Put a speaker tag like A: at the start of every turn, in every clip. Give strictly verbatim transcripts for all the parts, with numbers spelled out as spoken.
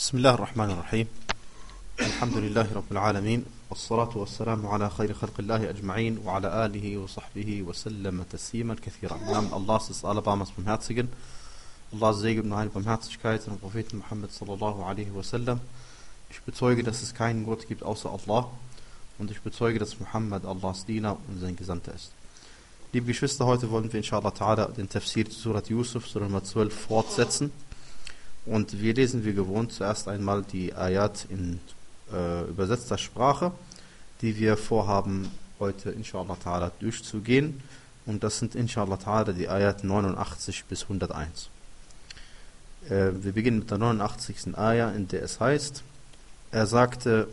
A: بسم الله الرحمن الرحيم الحمد لله رب العالمين والصلاة والسلام على خير خلق الله أجمعين وعلى آله وصحبه وسلم تسليما كثيرا. Im Namen Allahs des Allerbarmers Barmherzigen, Allahs Segen und Heil Barmherzigkeit und Propheten Muhammad sallallahu alaihi wasallam. Ich bezeuge, dass es keinen Gott gibt außer Allah und ich bezeuge, dass Muhammad Allahs Diener und sein Gesandter ist. Liebe Geschwister, heute wollen wir inshallah ta'ala den Tafsir zu Surat Yusuf, Surah Nummer zwölf, fortsetzen. Und wir lesen wie gewohnt zuerst einmal die Ayat in äh, übersetzter Sprache, die wir vorhaben, heute inshallah ta'ala durchzugehen. Und das sind inshallah ta'ala die Ayat neunundachtzig bis hunderteins. Äh, wir beginnen mit der neunundachtzigsten Ayat, in der es heißt, er sagte,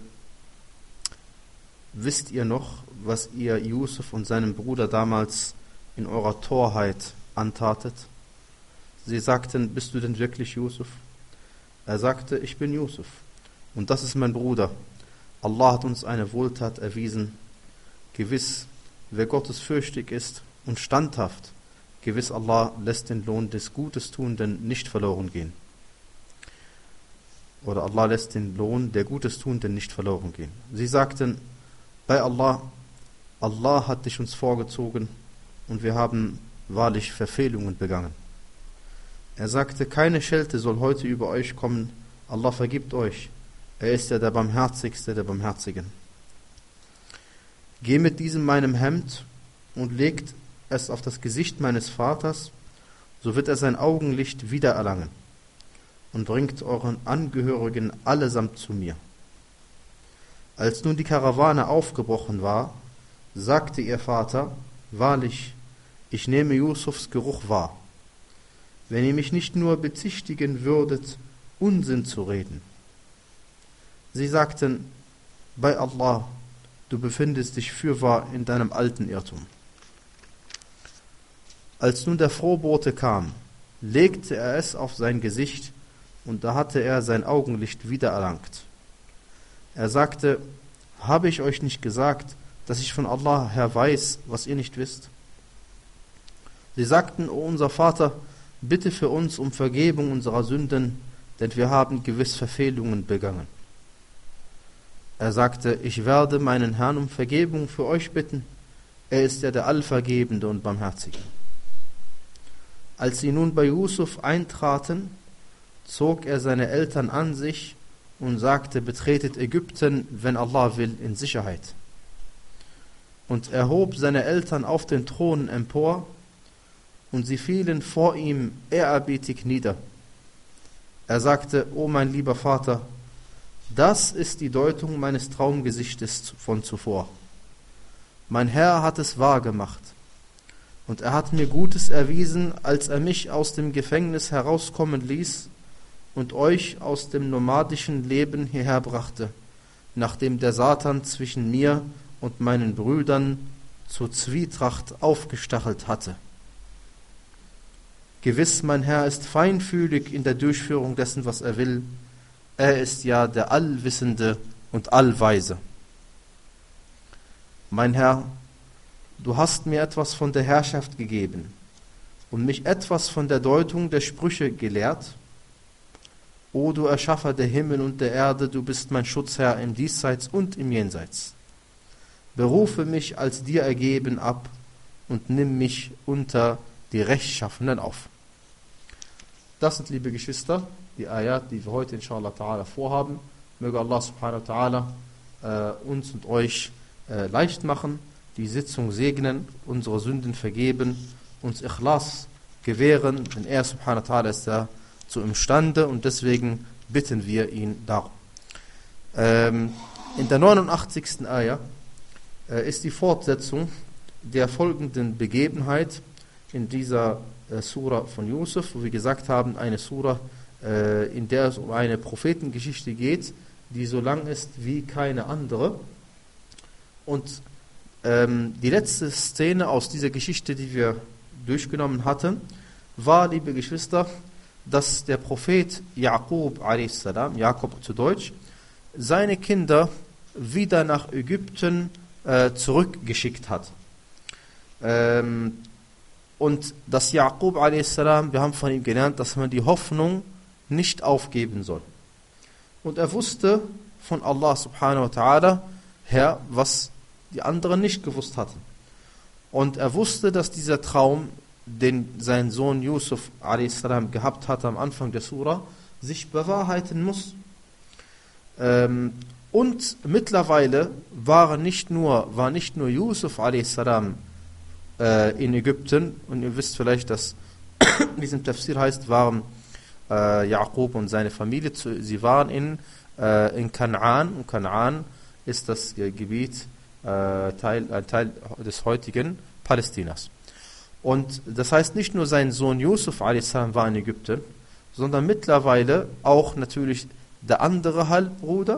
A: wisst ihr noch, was ihr Yusuf und seinem Bruder damals in eurer Torheit antatet? Sie sagten, bist du denn wirklich Yusuf? Er sagte, ich bin Yusuf und das ist mein Bruder. Allah hat uns eine Wohltat erwiesen. Gewiss, wer gottesfürchtig ist und standhaft, gewiss Allah lässt den Lohn des Gutes Tuenden nicht verloren gehen. Oder Allah lässt den Lohn der Gutes Tuenden nicht verloren gehen. Sie sagten, bei Allah, Allah hat dich uns vorgezogen und wir haben wahrlich Verfehlungen begangen. Er sagte, keine Schelte soll heute über euch kommen, Allah vergibt euch, er ist ja der Barmherzigste der Barmherzigen. Geh mit diesem meinem Hemd und legt es auf das Gesicht meines Vaters, so wird er sein Augenlicht wiedererlangen und bringt euren Angehörigen allesamt zu mir. Als nun die Karawane aufgebrochen war, sagte ihr Vater, wahrlich, ich nehme Yusufs Geruch wahr. Wenn ihr mich nicht nur bezichtigen würdet, Unsinn zu reden. Sie sagten, bei Allah, du befindest dich fürwahr in deinem alten Irrtum. Als nun der Frohbote kam, legte er es auf sein Gesicht und da hatte er sein Augenlicht wiedererlangt. Er sagte, habe ich euch nicht gesagt, dass ich von Allah her weiß, was ihr nicht wisst? Sie sagten, o unser Vater, bitte für uns um Vergebung unserer Sünden, denn wir haben gewiss Verfehlungen begangen. Er sagte, ich werde meinen Herrn um Vergebung für euch bitten, er ist ja der Allvergebende und Barmherzige. Als sie nun bei Yusuf eintraten, zog er seine Eltern an sich und sagte, betretet Ägypten, wenn Allah will, in Sicherheit. Und er hob seine Eltern auf den Thron empor, und sie fielen vor ihm ehrerbietig nieder. Er sagte, o mein lieber Vater, das ist die Deutung meines Traumgesichtes von zuvor. Mein Herr hat es wahr gemacht, und er hat mir Gutes erwiesen, als er mich aus dem Gefängnis herauskommen ließ und euch aus dem nomadischen Leben hierher brachte, nachdem der Satan zwischen mir und meinen Brüdern zur Zwietracht aufgestachelt hatte. Gewiss, mein Herr ist feinfühlig in der Durchführung dessen, was er will. Er ist ja der Allwissende und Allweise. Mein Herr, du hast mir etwas von der Herrschaft gegeben und mich etwas von der Deutung der Sprüche gelehrt. O du Erschaffer der Himmel und der Erde, du bist mein Schutzherr im Diesseits und im Jenseits. Berufe mich als dir ergeben ab und nimm mich unter die Rechtschaffenen auf. Das sind, liebe Geschwister, die Ayat, die wir heute inshallah ta'ala vorhaben. Möge Allah subhanahu wa ta'ala äh, uns und euch äh, leicht machen, die Sitzung segnen, unsere Sünden vergeben, uns Ikhlas gewähren, denn er subhanahu wa ta'ala ist da zu imstande und deswegen bitten wir ihn darum. Ähm, in der neunundachtzigsten Ayat äh, ist die Fortsetzung der folgenden Begebenheit in dieser äh, Surah von Yusuf, wo wir gesagt haben, eine Surah, äh, in der es um eine Prophetengeschichte geht, die so lang ist wie keine andere. Und ähm, die letzte Szene aus dieser Geschichte, die wir durchgenommen hatten, war, liebe Geschwister, dass der Prophet Jaqub a s, Jakob zu Deutsch, seine Kinder wieder nach Ägypten äh, zurückgeschickt hat. Ähm, Und das Jaqub a s, wir haben von ihm gelernt, dass man die Hoffnung nicht aufgeben soll. und er wusste von Allah subhanahu wa ta'ala her, was die anderen nicht gewusst hatten. Und er wusste, dass dieser Traum, den sein Sohn Yusuf a s. gehabt hatte am Anfang der Surah, sich bewahrheiten muss. Ähm, und mittlerweile war nicht nur, war nicht nur Yusuf a s. Äh, in Ägypten, und ihr wisst vielleicht, dass in diesem Tafsir heißt, waren äh, Jakob und seine Familie, zu, sie waren in, äh, in Kanaan, und Kanaan ist das äh, Gebiet, äh, Teil, ein Teil des heutigen Palästinas. Und das heißt, nicht nur sein Sohn Yusuf a s. war in Ägypten, sondern mittlerweile auch natürlich der andere Halbbruder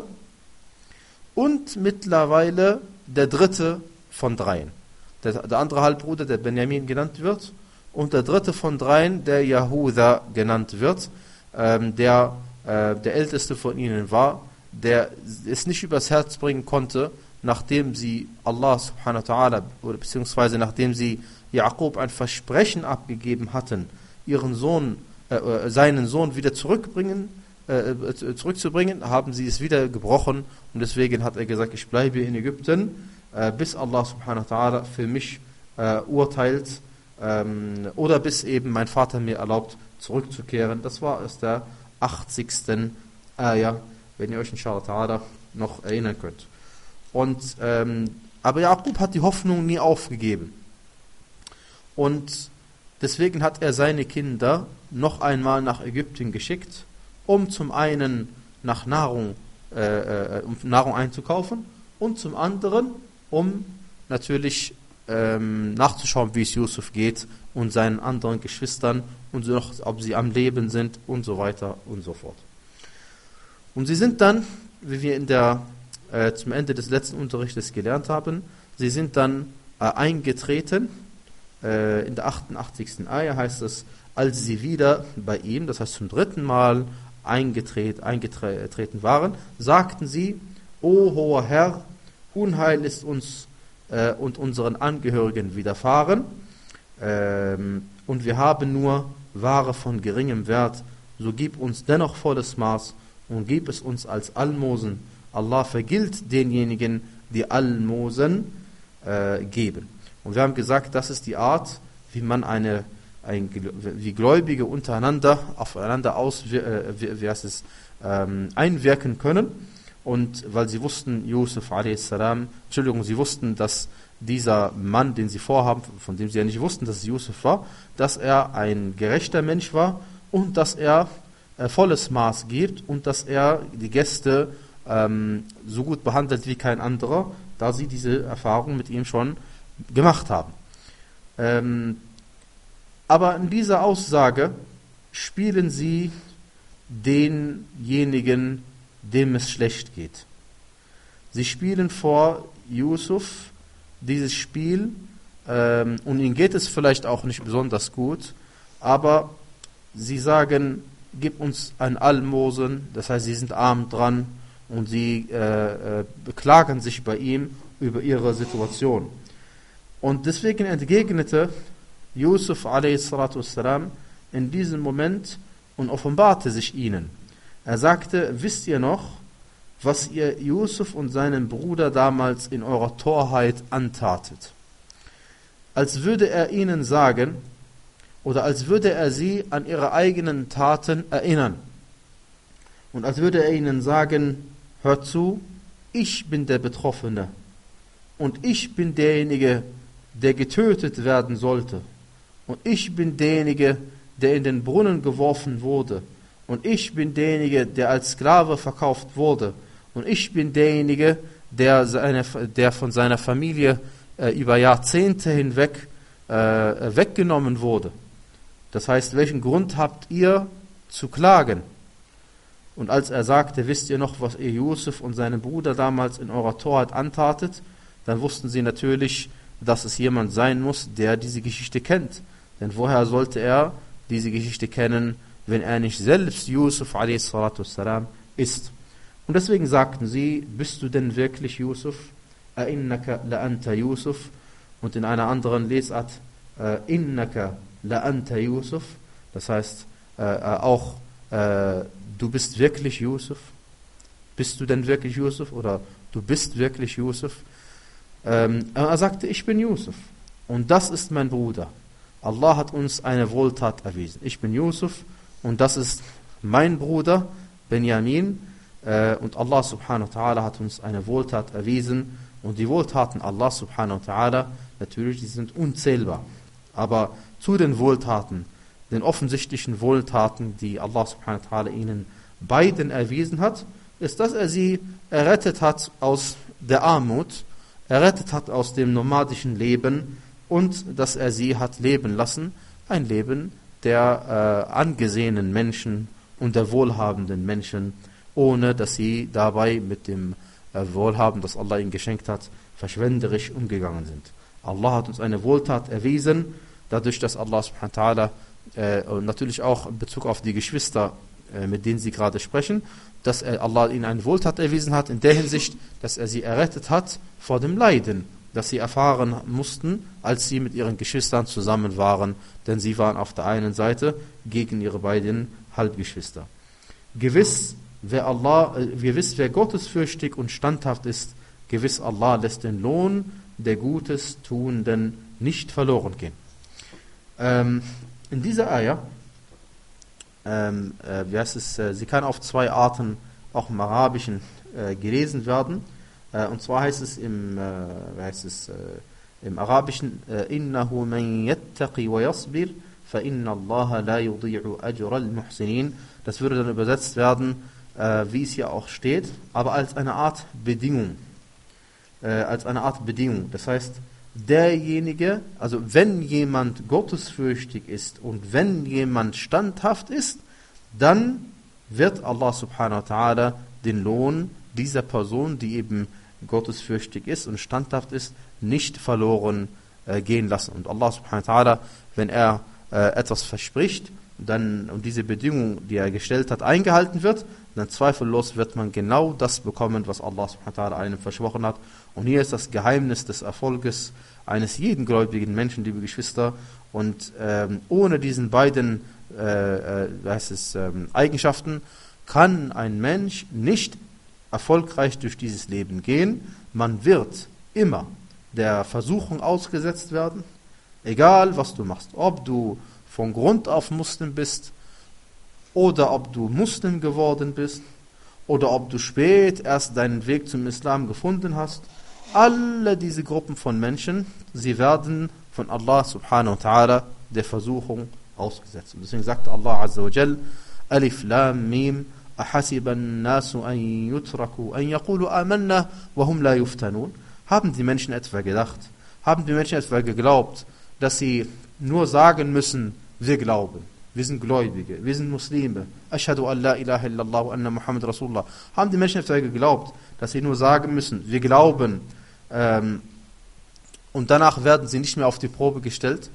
A: und mittlerweile der dritte von dreien. Der, der andere Halbbruder, der Benjamin genannt wird, und der dritte von dreien, der Yahuda genannt wird, ähm, der äh, der älteste von ihnen war, der es nicht übers Herz bringen konnte, nachdem sie Allah subhanahu wa ta'ala, oder beziehungsweise nachdem sie Jakob ein Versprechen abgegeben hatten, ihren Sohn, äh, seinen Sohn wieder zurückbringen, äh, zurückzubringen, haben sie es wieder gebrochen, und deswegen hat er gesagt, ich bleibe in Ägypten, äh, bis Allah subhanahu wa ta'ala für mich äh, urteilt, ähm, oder bis eben mein Vater mir erlaubt, zurückzukehren. Das war aus der achtzigsten Ayah, wenn ihr euch inshallah ta'ala noch erinnern könnt. Und, ähm, aber Jakob hat die Hoffnung nie aufgegeben. Und deswegen hat er seine Kinder noch einmal nach Ägypten geschickt, um zum einen nach Nahrung, äh, um Nahrung einzukaufen und zum anderen, um natürlich ähm, nachzuschauen, wie es Yusuf geht und seinen anderen Geschwistern und noch, ob sie am Leben sind und so weiter und so fort. Und sie sind dann, wie wir in der, äh, zum Ende des letzten Unterrichtes gelernt haben, sie sind dann äh, eingetreten. Äh, in der achtundachtzigsten Ayah heißt es, als sie wieder bei ihm, das heißt zum dritten Mal eingetreten, eingetreten waren, sagten sie, O hoher Herr, Unheil ist uns äh, und unseren Angehörigen widerfahren, ähm, und wir haben nur Ware von geringem Wert, so gib uns dennoch volles Maß und gib es uns als Almosen. Allah vergilt denjenigen, die Almosen äh, geben. Und wir haben gesagt, das ist die Art, wie man eine, ein, wie Gläubige untereinander aufeinander aus, äh, wie, wie heißt es, ähm, einwirken können. Und weil sie wussten, Yusuf a s., Entschuldigung, sie wussten, dass dieser Mann, den sie vorhaben, von dem sie ja nicht wussten, dass es Yusuf war, dass er ein gerechter Mensch war und dass er äh, volles Maß gibt und dass er die Gäste ähm, so gut behandelt wie kein anderer, da sie diese Erfahrung mit ihm schon gemacht haben. Ähm, aber in dieser Aussage spielen sie denjenigen, dem es schlecht geht. Sie spielen vor Yusuf dieses Spiel, ähm, und ihnen geht es vielleicht auch nicht besonders gut, aber sie sagen, gib uns ein Almosen, das heißt, sie sind arm dran, und sie äh, äh, beklagen sich bei ihm über ihre Situation. Und deswegen entgegnete Yusuf a s. in diesem Moment und offenbarte sich ihnen. Er sagte, wisst ihr noch, was ihr Yusuf und seinem Bruder damals in eurer Torheit antatet? Als würde er ihnen sagen, oder als würde er sie an ihre eigenen Taten erinnern. Und als würde er ihnen sagen, hört zu, ich bin der Betroffene. Und ich bin derjenige, der getötet werden sollte. Und ich bin derjenige, der in den Brunnen geworfen wurde. Und ich bin derjenige, der als Sklave verkauft wurde. Und ich bin derjenige, der, seine, der von seiner Familie äh, über Jahrzehnte hinweg äh, weggenommen wurde. Das heißt, welchen Grund habt ihr zu klagen? Und als er sagte, wisst ihr noch, was ihr Yusuf und seinem Bruder damals in eurer Torheit antatet, dann wussten sie natürlich, dass es jemand sein muss, der diese Geschichte kennt. Denn woher sollte er diese Geschichte kennen, wenn er nicht selbst Yusuf a s. ist? Und deswegen sagten sie, bist du denn wirklich Yusuf? Innaka la anta Yusuf. Und in einer anderen Lesart, Innaka la anta Yusuf. Das heißt, äh, auch, äh, du bist wirklich Yusuf. bist du denn wirklich Yusuf oder du bist wirklich Yusuf? Ähm, er sagte, ich bin Yusuf und das ist mein Bruder. Allah hat uns eine Wohltat erwiesen. Ich bin Yusuf und das ist mein Bruder Benjamin äh, und Allah subhanahu wa ta'ala hat uns eine Wohltat erwiesen und die Wohltaten Allah subhanahu wa ta'ala, natürlich, die sind unzählbar. Aber zu den Wohltaten, den offensichtlichen Wohltaten, die Allah subhanahu wa ta'ala ihnen beiden erwiesen hat, ist, dass er sie errettet hat aus der Armut, errettet hat aus dem nomadischen Leben und dass er sie hat leben lassen, ein Leben der äh, angesehenen Menschen und der wohlhabenden Menschen, ohne dass sie dabei mit dem äh, Wohlhaben, das Allah ihnen geschenkt hat, verschwenderisch umgegangen sind. Allah hat uns eine Wohltat erwiesen, dadurch, dass Allah subhanahu wa ta'ala äh, und natürlich auch in Bezug auf die Geschwister, äh, mit denen sie gerade sprechen, dass er, Allah ihnen eine Wohltat erwiesen hat, in der Hinsicht, dass er sie errettet hat vor dem Leiden, das sie erfahren mussten, als sie mit ihren Geschwistern zusammen waren, denn sie waren auf der einen Seite gegen ihre beiden Halbgeschwister. Gewiss, wer Allah, äh, gewiss, wer gottesfürchtig und standhaft ist, gewiss Allah lässt den Lohn der Gutes Tuenden nicht verloren gehen. Ähm, in dieser Ayah, ähm, äh, wie heißt es, äh, sie kann auf zwei Arten auch im Arabischen äh, gelesen werden. Äh, und zwar heißt es im, äh, wie heißt es, äh, im Arabischen, Innahu man yattaqi wa yasbir, fa inna Allah la yudhi'u ajra al-muhsinin. Das würde dann übersetzt werden, äh, wie es hier auch steht, aber als eine Art Bedingung. Äh, als eine Art Bedingung. Das heißt, derjenige, also wenn jemand gottesfürchtig ist und wenn jemand standhaft ist, dann wird Allah subhanahu wa ta'ala den Lohn dieser Person, die eben gottesfürchtig ist und standhaft ist, nicht verloren äh, gehen lassen. Und Allah subhanahu wa ta'ala, wenn er äh, etwas verspricht, dann und diese Bedingung, die er gestellt hat, eingehalten wird, dann zweifellos wird man genau das bekommen, was Allah subhanahu wa ta'ala einem versprochen hat. Und hier ist das Geheimnis des Erfolges eines jeden gläubigen Menschen, liebe Geschwister. Und ähm, ohne diesen beiden äh, äh, heißt es, ähm, Eigenschaften kann ein Mensch nicht erfolgreich durch dieses Leben gehen. Man wird immer der Versuchung ausgesetzt werden, egal was du machst. Ob du von Grund auf Muslim bist oder ob du Muslim geworden bist oder ob du spät erst deinen Weg zum Islam gefunden hast. Alle diese Gruppen von Menschen, sie werden von Allah subhanahu wa ta'ala der Versuchung ausgesetzt. Und deswegen sagt Allah azza wa jal, Alif Lam Mim, أحسب الناس أن يتركوا أن يقولوا آمنا وهم لا يفتنون. Haben die Menschen etwa gedacht, haben die Menschen etwa geglaubt, dass sie nur sagen müssen, wir glauben, wir sind Gläubige, wir sind Muslime, Ashhadu an la ilaha illallah wa anna Muhammad Rasulullah. Haben die Menschen etwa geglaubt, dass sie nur sagen müssen, wir glauben, ähm, und danach werden sie nicht mehr auf die Probe gestellt?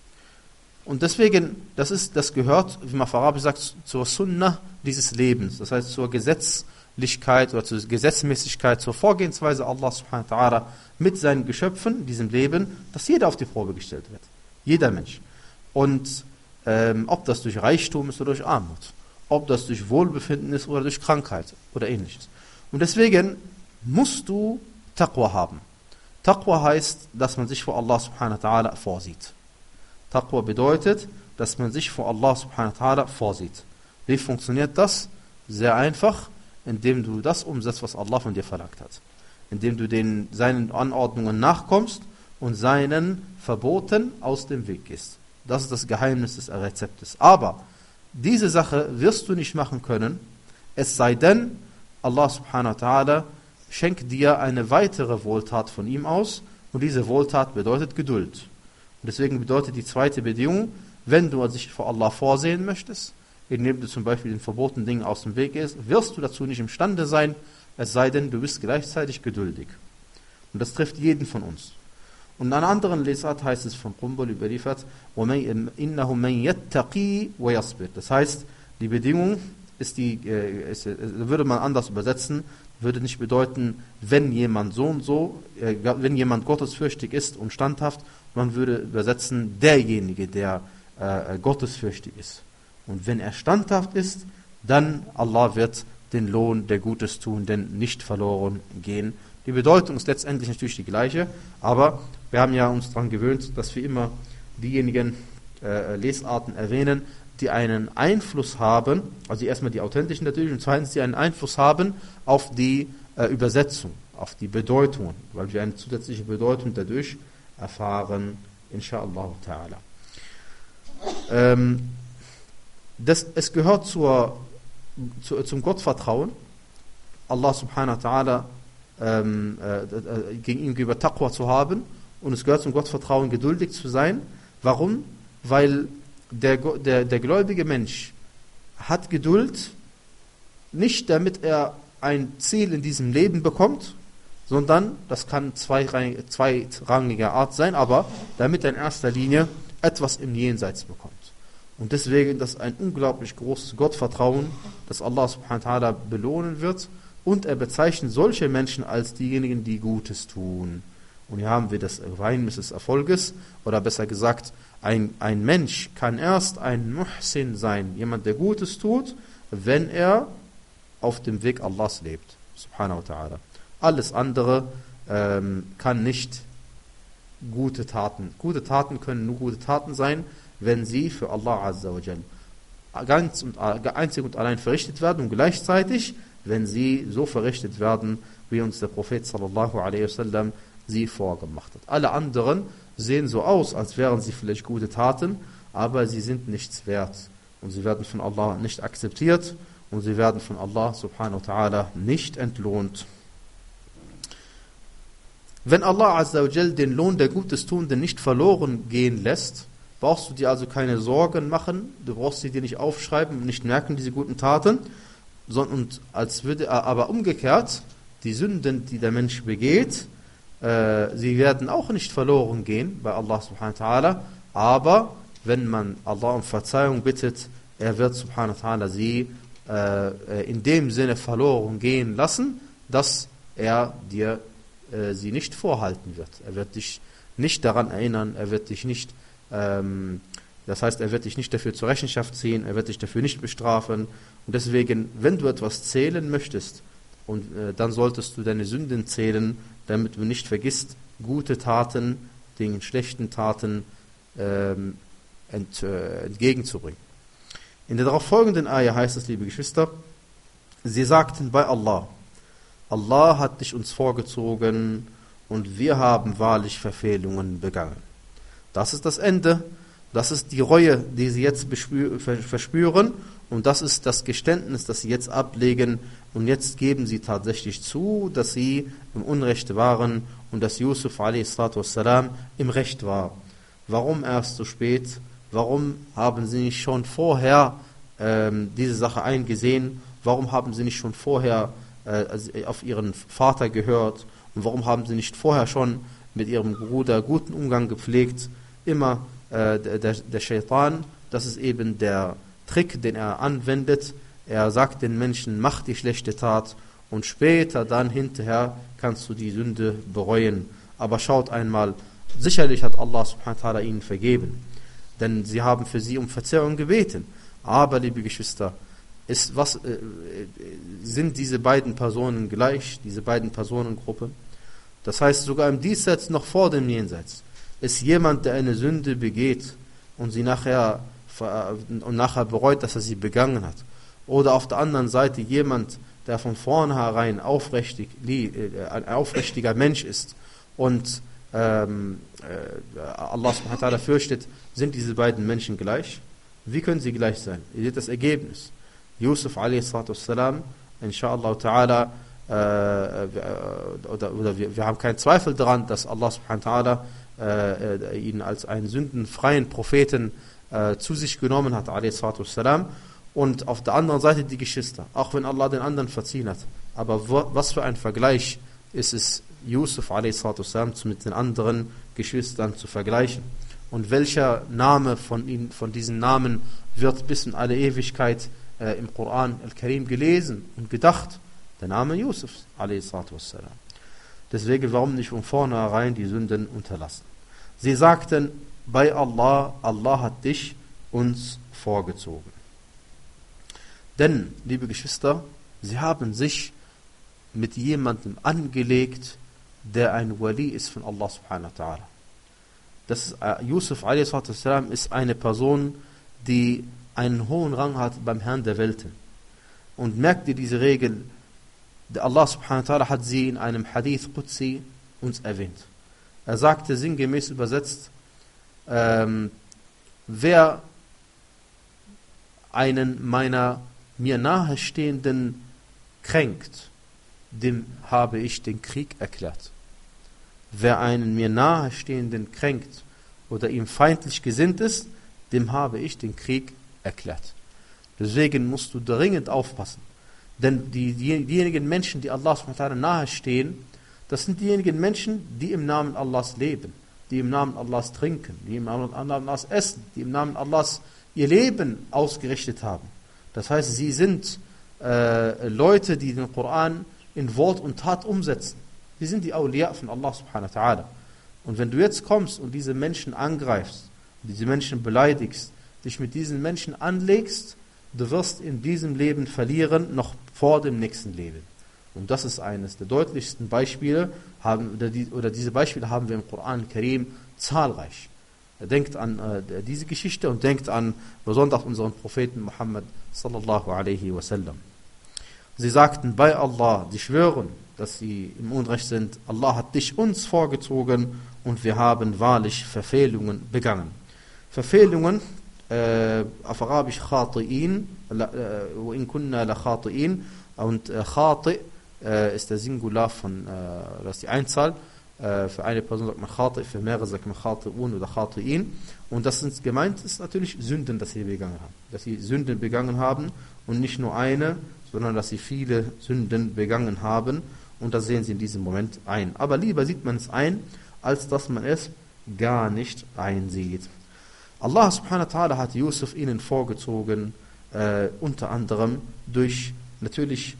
A: Und deswegen, das ist, das gehört, wie man auf Arabisch sagt, zur Sunnah dieses Lebens. Das heißt, zur Gesetzlichkeit oder zur Gesetzmäßigkeit, zur Vorgehensweise Allah subhanahu wa ta'ala mit seinen Geschöpfen in diesem Leben, dass jeder auf die Probe gestellt wird. Jeder Mensch. Und ähm, ob das durch Reichtum ist oder durch Armut, ob das durch Wohlbefinden ist oder durch Krankheit oder ähnliches. Und deswegen musst du Taqwa haben. Taqwa heißt, dass man sich vor Allah subhanahu wa ta'ala vorsieht. Taqwa bedeutet, dass man sich vor Allah subhanahu wa ta'ala vorsieht. Wie funktioniert das? Sehr einfach, indem du das umsetzt, was Allah von dir verlangt hat. Indem du den, seinen Anordnungen nachkommst und seinen Verboten aus dem Weg gehst. Das ist das Geheimnis des Rezeptes. Aber diese Sache wirst du nicht machen können, es sei denn, Allah subhanahu wa ta'ala schenkt dir eine weitere Wohltat von ihm aus und diese Wohltat bedeutet Geduld. Und deswegen bedeutet die zweite Bedingung, wenn du dich vor Allah vorsehen möchtest, indem du zum Beispiel den verbotenen Dingen aus dem Weg gehst, wirst du dazu nicht imstande sein, es sei denn, du bist gleichzeitig geduldig. Und das trifft jeden von uns. Und in einer anderen Lesart heißt es von Qumbul überliefert, innahu man yattaqi wa yasbir. Das heißt, die Bedingung ist die, äh, ist, äh, würde man anders übersetzen, würde nicht bedeuten, wenn jemand so und so, äh, wenn jemand gottesfürchtig ist und standhaft, man würde übersetzen, derjenige, der äh, gottesfürchtig ist. Und wenn er standhaft ist, dann Allah wird den Lohn der Gutes-Tuenden nicht verloren gehen. Die Bedeutung ist letztendlich natürlich die gleiche, aber wir haben ja uns daran gewöhnt, dass wir immer diejenigen äh, Lesarten erwähnen, die einen Einfluss haben, also erstmal die authentischen natürlich und zweitens, die einen Einfluss haben auf die äh, Übersetzung, auf die Bedeutung, weil wir eine zusätzliche Bedeutung dadurch erfahren, inshallah ta'ala. Ähm, das, es gehört zur, zu, zum Gottvertrauen, Allah subhanahu wa ta'ala ähm, äh, gegenüber Taqwa zu haben, und es gehört zum Gottvertrauen, geduldig zu sein. Warum? Weil der, der, der gläubige Mensch hat Geduld, nicht damit er ein Ziel in diesem Leben bekommt, sondern das kann zweitrangiger Art sein, aber damit er in erster Linie etwas im Jenseits bekommt. Und deswegen das ist ein unglaublich großes Gottvertrauen, dass Allah subhanahu wa ta'ala belohnen wird, und er bezeichnet solche Menschen als diejenigen, die Gutes tun. Und hier haben wir das Geheimnis des Erfolges, oder besser gesagt, ein, ein Mensch kann erst ein Muhsin sein, jemand, der Gutes tut, wenn er auf dem Weg Allahs lebt, subhanahu wa ta'ala. Alles andere ähm, kann nicht gute Taten. Gute Taten können nur gute Taten sein, wenn sie für Allah azza wa jal ganz und, einzig und allein verrichtet werden, und gleichzeitig, wenn sie so verrichtet werden, wie uns der Prophet sallallahu alaihi wasallam sie vorgemacht hat. Alle anderen sehen so aus, als wären sie vielleicht gute Taten, aber sie sind nichts wert. Und sie werden von Allah nicht akzeptiert, und sie werden von Allah subhanahu wa ta'ala nicht entlohnt. Wenn Allah azza wa jal den Lohn der Gutes-Tuenden nicht verloren gehen lässt, brauchst du dir also keine Sorgen machen, du brauchst sie dir nicht aufschreiben und nicht merken, diese guten Taten, sondern und als würde er aber umgekehrt, die Sünden, die der Mensch begeht, äh, sie werden auch nicht verloren gehen bei Allah subhanahu wa ta'ala, aber wenn man Allah um Verzeihung bittet, er wird subhanahu wa ta'ala sie äh, in dem Sinne verloren gehen lassen, dass er dir äh, sie nicht vorhalten wird. Er wird dich nicht daran erinnern, er wird dich nicht ähm, das heißt, er wird dich nicht dafür zur Rechenschaft ziehen, er wird dich dafür nicht bestrafen. Und deswegen, wenn du etwas zählen möchtest, und äh, dann solltest du deine Sünden zählen, damit du nicht vergisst, gute Taten den schlechten Taten ähm, ent, äh, entgegenzubringen. In der darauf folgenden Ayah heißt es, liebe Geschwister, sie sagten bei Allah, Allah hat dich uns vorgezogen und wir haben wahrlich Verfehlungen begangen. Das ist das Ende. Das ist die Reue, die sie jetzt verspüren, und das ist das Geständnis, das sie jetzt ablegen, und jetzt geben sie tatsächlich zu, dass sie im Unrecht waren und dass Yusuf a s. im Recht war. Warum erst so spät? Warum haben sie nicht schon vorher ähm, diese Sache eingesehen? Warum haben sie nicht schon vorher äh, auf ihren Vater gehört? Und warum haben sie nicht vorher schon mit ihrem Bruder guten Umgang gepflegt? Immer Der, der, der Shaitan, das ist eben der Trick, den er anwendet. Er sagt den Menschen, mach die schlechte Tat, und später dann hinterher kannst du die Sünde bereuen. Aber schaut einmal, sicherlich hat Allah subhanahu wa ta'ala ihnen vergeben, denn sie haben für sie um Verzeihung gebeten. Aber, liebe Geschwister, ist, was, äh, sind diese beiden Personen gleich, diese beiden Personengruppen? Das heißt, sogar im Diesseits noch vor dem Jenseits ist jemand, der eine Sünde begeht und sie nachher und nachher bereut, dass er sie begangen hat. Oder auf der anderen Seite jemand, der von vornherein aufrichtig, ein aufrichtiger Mensch ist und ähm, äh, Allah subhanahu wa ta'ala fürchtet, sind diese beiden Menschen gleich? Wie können sie gleich sein? Ihr seht das Ergebnis. Yusuf a s. inshallah ta'ala, äh, oder, oder wir, wir haben keinen Zweifel daran, dass Allah subhanahu wa ta'ala Äh, ihn als einen sündenfreien Propheten äh, zu sich genommen hat, a.s. Und auf der anderen Seite die Geschwister, auch wenn Allah den anderen verziehen hat. Aber wo, was für ein Vergleich ist es, Yusuf a.s. mit den anderen Geschwistern zu vergleichen? Und welcher Name von ihnen, von diesen Namen wird bis in alle Ewigkeit äh, im Koran al-Karim gelesen und gedacht? Der Name Yusuf a.s. Deswegen, warum nicht von vornherein die Sünden unterlassen? Sie sagten, bei Allah, Allah hat dich uns vorgezogen. Denn, liebe Geschwister, Sie haben sich mit jemandem angelegt, der ein Wali ist von Allah subhanahu wa ta'ala. Das ist, äh, Yusuf a s. ist eine Person, die einen hohen Rang hat beim Herrn der Welten. Und merkt ihr diese Regel, der Allah subhanahu wa ta'ala hat sie in einem Hadith Qudsi uns erwähnt. Er sagte sinngemäß übersetzt, ähm, wer einen meiner mir nahestehenden kränkt, dem habe ich den Krieg erklärt. Wer einen mir nahestehenden kränkt oder ihm feindlich gesinnt ist, dem habe ich den Krieg erklärt. Deswegen musst du dringend aufpassen. Denn die, die, diejenigen Menschen, die Allah subhanahu wa ta'ala nahestehen, das sind diejenigen Menschen, die im Namen Allahs leben, die im Namen Allahs trinken, die im Namen Allahs essen, die im Namen Allahs ihr Leben ausgerichtet haben. Das heißt, sie sind äh, Leute, die den Koran in Wort und Tat umsetzen. Sie sind die Awliya von Allah subhanahu wa ta'ala. Und wenn du jetzt kommst und diese Menschen angreifst, diese Menschen beleidigst, dich mit diesen Menschen anlegst, du wirst in diesem Leben verlieren, noch vor dem nächsten Leben. Und das ist eines der deutlichsten Beispiele, haben, oder, die, oder diese Beispiele haben wir im Koran Karim zahlreich. Denkt an äh, diese Geschichte und denkt an besonders unseren Propheten Muhammad sallallahu alaihi wasallam. Sie sagten bei Allah, sie schwören, dass sie im Unrecht sind, Allah hat dich uns vorgezogen und wir haben wahrlich Verfehlungen begangen. Verfehlungen, äh, auf Arabisch khati'in, wa in kunna la khati'in, und äh, khati' äh, ist der Singular von, äh, das ist die Einzahl, äh, für eine Person sagt man khati', für mehrere sagt man khati'un oder khati'in, und das sind gemeint ist natürlich Sünden, dass sie begangen haben, dass sie Sünden begangen haben und nicht nur eine, sondern dass sie viele Sünden begangen haben, und das sehen sie in diesem Moment ein. Aber lieber sieht man es ein, als dass man es gar nicht einsieht. Allah subhanahu wa ta'ala hat Yusuf ihnen vorgezogen, äh, unter anderem durch natürlich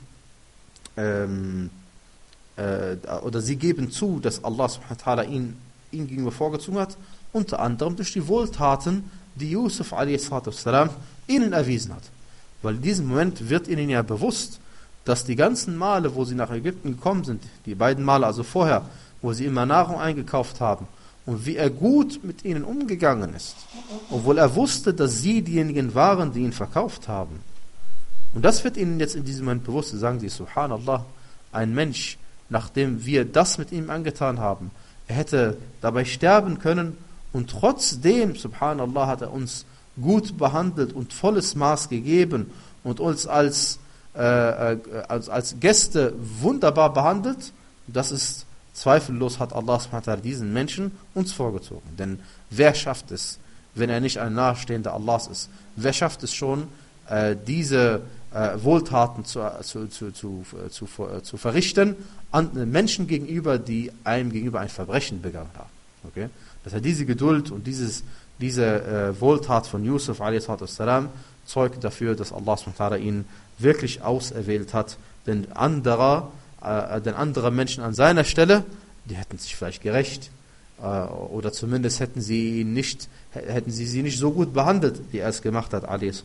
A: ähm, äh, oder sie geben zu, dass Allah subhanahu wa ta'ala ihn, ihn gegenüber vorgezogen hat, unter anderem durch die Wohltaten, die Yusuf a s. ihnen erwiesen hat. Weil in diesem Moment wird ihnen ja bewusst, dass die ganzen Male, wo sie nach Ägypten gekommen sind, die beiden Male also vorher, wo sie immer Nahrung eingekauft haben, und wie er gut mit ihnen umgegangen ist, obwohl er wusste, dass sie diejenigen waren, die ihn verkauft haben. Und das wird ihnen jetzt in diesem Moment bewusst. Sie sagen sie, Subhanallah, ein Mensch, nachdem wir das mit ihm angetan haben, er hätte dabei sterben können, und trotzdem, Subhanallah, hat er uns gut behandelt und volles Maß gegeben und uns als, äh, als, als Gäste wunderbar behandelt. Das ist zweifellos, hat Allah subhanahu wa ta'ala diesen Menschen uns vorgezogen. Denn wer schafft es, wenn er nicht ein Nahestehender Allahs ist? Wer schafft es schon, äh, diese äh, Wohltaten zu, zu, zu, zu, zu, zu verrichten an Menschen gegenüber, die einem gegenüber ein Verbrechen begangen haben? Okay? Das heißt, diese Geduld und dieses Diese äh, Wohltat von Yusuf a s. zeugt dafür, dass Allah subhanahu wa ta'ala ihn wirklich auserwählt hat, denn andere, äh, denn andere Menschen an seiner Stelle, die hätten sich vielleicht gerecht, äh, oder zumindest hätten sie ihn nicht, hätten sie sie nicht so gut behandelt, wie er es gemacht hat, a s.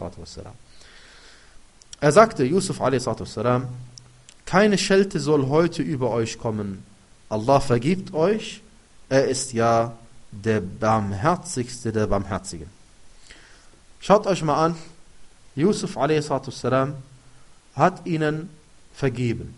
A: Er sagte, Yusuf a s. keine Schelte soll heute über euch kommen. Allah vergibt euch, er ist ja der Barmherzigste der Barmherzigen. Schaut euch mal an, Yusuf a s. hat ihnen vergeben.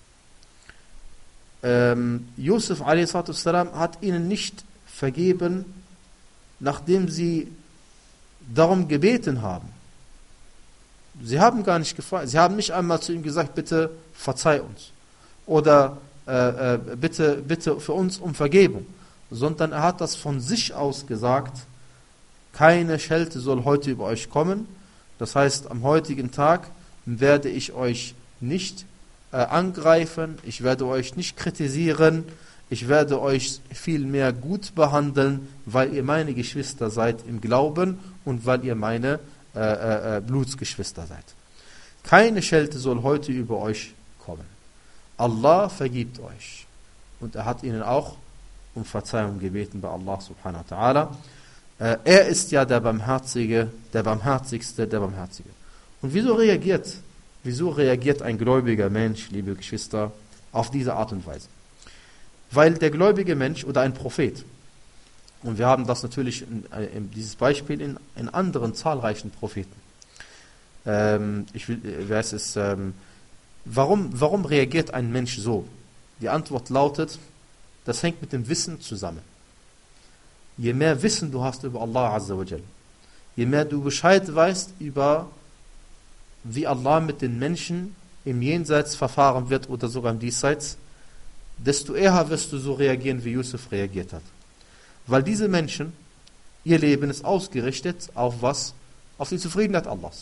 A: Ähm, Yusuf a s. hat ihnen nicht vergeben, nachdem sie darum gebeten haben. Sie haben gar nicht gefragt, sie haben nicht einmal zu ihm gesagt, bitte verzeih uns. Oder äh, äh, bitte, bitte für uns um Vergebung. Sondern er hat das von sich aus gesagt, keine Schelte soll heute über euch kommen. Das heißt, am heutigen Tag werde ich euch nicht äh, angreifen, ich werde euch nicht kritisieren, ich werde euch vielmehr gut behandeln, weil ihr meine Geschwister seid im Glauben und weil ihr meine äh, äh, Blutsgeschwister seid. Keine Schelte soll heute über euch kommen. Allah vergibt euch. Und er hat ihnen auch um Verzeihung gebeten bei Allah subhanahu wa ta'ala. Äh, er ist ja der Barmherzige, der Barmherzigste, der Barmherzige. Und wieso reagiert Wieso reagiert ein gläubiger Mensch, liebe Geschwister, auf diese Art und Weise? Weil der gläubige Mensch oder ein Prophet, und wir haben das natürlich, in, in dieses Beispiel in, in anderen zahlreichen Propheten. Ähm, ich will, wie heißt es, ähm, warum, warum reagiert ein Mensch so? Die Antwort lautet, das hängt mit dem Wissen zusammen. Je mehr Wissen du hast über Allah Azza wa Jal, je mehr du Bescheid weißt über, wie Allah mit den Menschen im Jenseits verfahren wird oder sogar im Diesseits, desto eher wirst du so reagieren, wie Yusuf reagiert hat. Weil diese Menschen, ihr Leben ist ausgerichtet auf was? Auf die Zufriedenheit Allahs.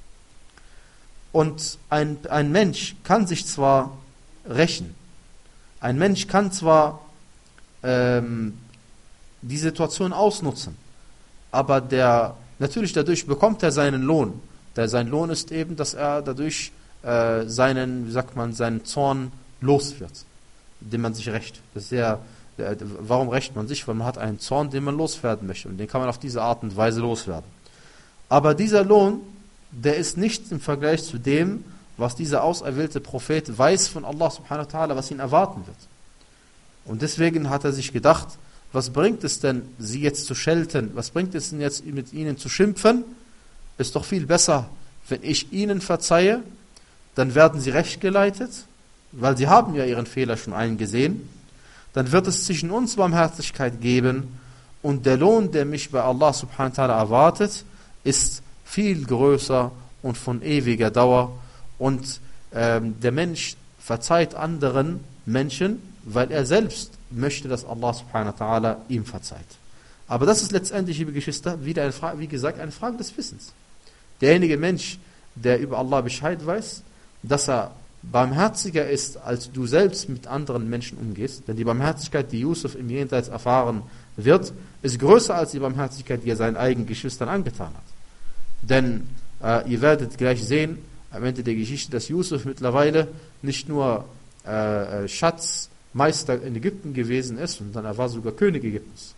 A: Und ein, ein Mensch kann sich zwar rächen, ein Mensch kann zwar ähm, die Situation ausnutzen, aber der, natürlich dadurch bekommt er seinen Lohn. Der, sein Lohn ist eben, dass er dadurch äh, seinen, wie sagt man, seinen Zorn los wird, den man sich rächt. Das ist sehr, der, warum rächt man sich? Weil man hat einen Zorn, den man loswerden möchte, und den kann man auf diese Art und Weise loswerden. Aber dieser Lohn, der ist nicht im Vergleich zu dem, was dieser auserwählte Prophet weiß von Allah subhanahu wa ta'ala, was ihn erwarten wird. Und deswegen hat er sich gedacht, was bringt es denn, sie jetzt zu schelten? Was bringt es denn jetzt, mit ihnen zu schimpfen? Ist doch viel besser, wenn ich ihnen verzeihe, dann werden sie recht geleitet, weil sie haben ja ihren Fehler schon eingesehen. Dann wird es zwischen uns Barmherzigkeit geben, und der Lohn, der mich bei Allah subhanahu wa ta'ala erwartet, ist viel größer und von ewiger Dauer. Und ähm, der Mensch verzeiht anderen Menschen, weil er selbst möchte, dass Allah subhanahu wa ta'ala ihm verzeiht. Aber das ist letztendlich, liebe Geschwister, wieder eine Frage, wie gesagt, eine Frage des Wissens. Derjenige Mensch, der über Allah Bescheid weiß, dass er barmherziger ist, als du selbst mit anderen Menschen umgehst, denn die Barmherzigkeit, die Yusuf im Jenseits erfahren wird, ist größer als die Barmherzigkeit, die er seinen eigenen Geschwistern angetan hat. Denn äh, ihr werdet gleich sehen, am Ende der Geschichte, dass Yusuf mittlerweile nicht nur äh, Schatzmeister in Ägypten gewesen ist, sondern er war sogar König Ägyptens.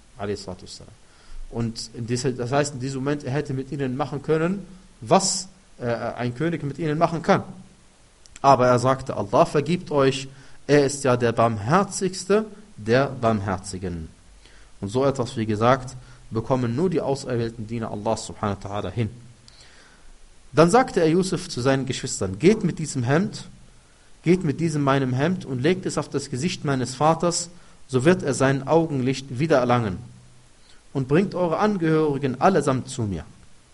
A: Und das heißt, in diesem Moment, er hätte mit ihnen machen können, was äh, ein König mit ihnen machen kann. Aber er sagte, Allah vergibt euch, er ist ja der Barmherzigste der Barmherzigen. Und so etwas, wie gesagt, bekommen nur die auserwählten Diener Allah subhanahu wa ta'ala hin. Dann sagte er Yusuf zu seinen Geschwistern, geht mit diesem Hemd, geht mit diesem meinem Hemd und legt es auf das Gesicht meines Vaters, so wird er sein Augenlicht wieder erlangen. Und bringt eure Angehörigen allesamt zu mir.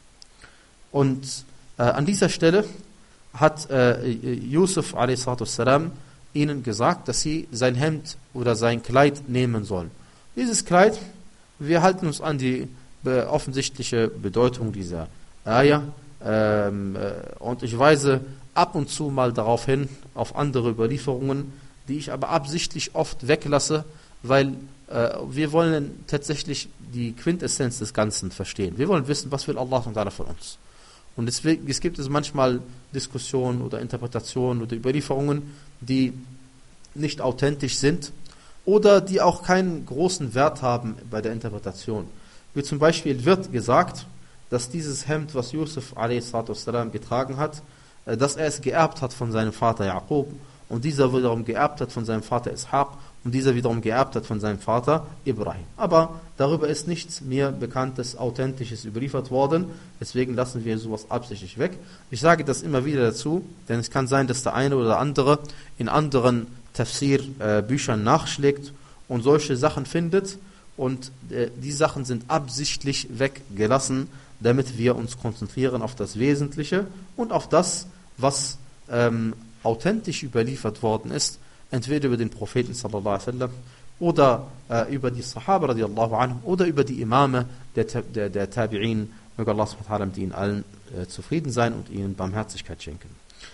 A: Und äh, an dieser Stelle hat äh, Yusuf a s. ihnen gesagt, dass sie sein Hemd oder sein Kleid nehmen sollen. Dieses Kleid, wir halten uns an die be- offensichtliche Bedeutung dieser Ayah, ähm, äh, und ich weise ab und zu mal darauf hin, auf andere Überlieferungen, die ich aber absichtlich oft weglasse, weil äh, wir wollen tatsächlich die Quintessenz des Ganzen verstehen. Wir wollen wissen, was will Allah von uns. Und deswegen, es gibt es manchmal Diskussionen oder Interpretationen oder Überlieferungen, die nicht authentisch sind oder die auch keinen großen Wert haben bei der Interpretation. Wie zum Beispiel wird gesagt, dass dieses Hemd, was Yusuf a s. getragen hat, dass er es geerbt hat von seinem Vater Jakob, und dieser wiederum geerbt hat von seinem Vater Ishaq, und dieser wiederum geerbt hat von seinem Vater Ibrahim. Aber darüber ist nichts mir Bekanntes, Authentisches überliefert worden, deswegen lassen wir sowas absichtlich weg. Ich sage das immer wieder dazu, denn es kann sein, dass der eine oder andere in anderen Tafsir-Büchern nachschlägt und solche Sachen findet, und äh, die Sachen sind absichtlich weggelassen, damit wir uns konzentrieren auf das Wesentliche und auf das, was ähm, authentisch überliefert worden ist, entweder über den Propheten sallallahu alaihi wasallam oder äh, über die Sahaba radiallahu anhum oder über die Imame der, der, der Tabi'in. Möge Allah subhanahu wa ta'ala mit ihnen allen äh, zufrieden sein und ihnen Barmherzigkeit schenken.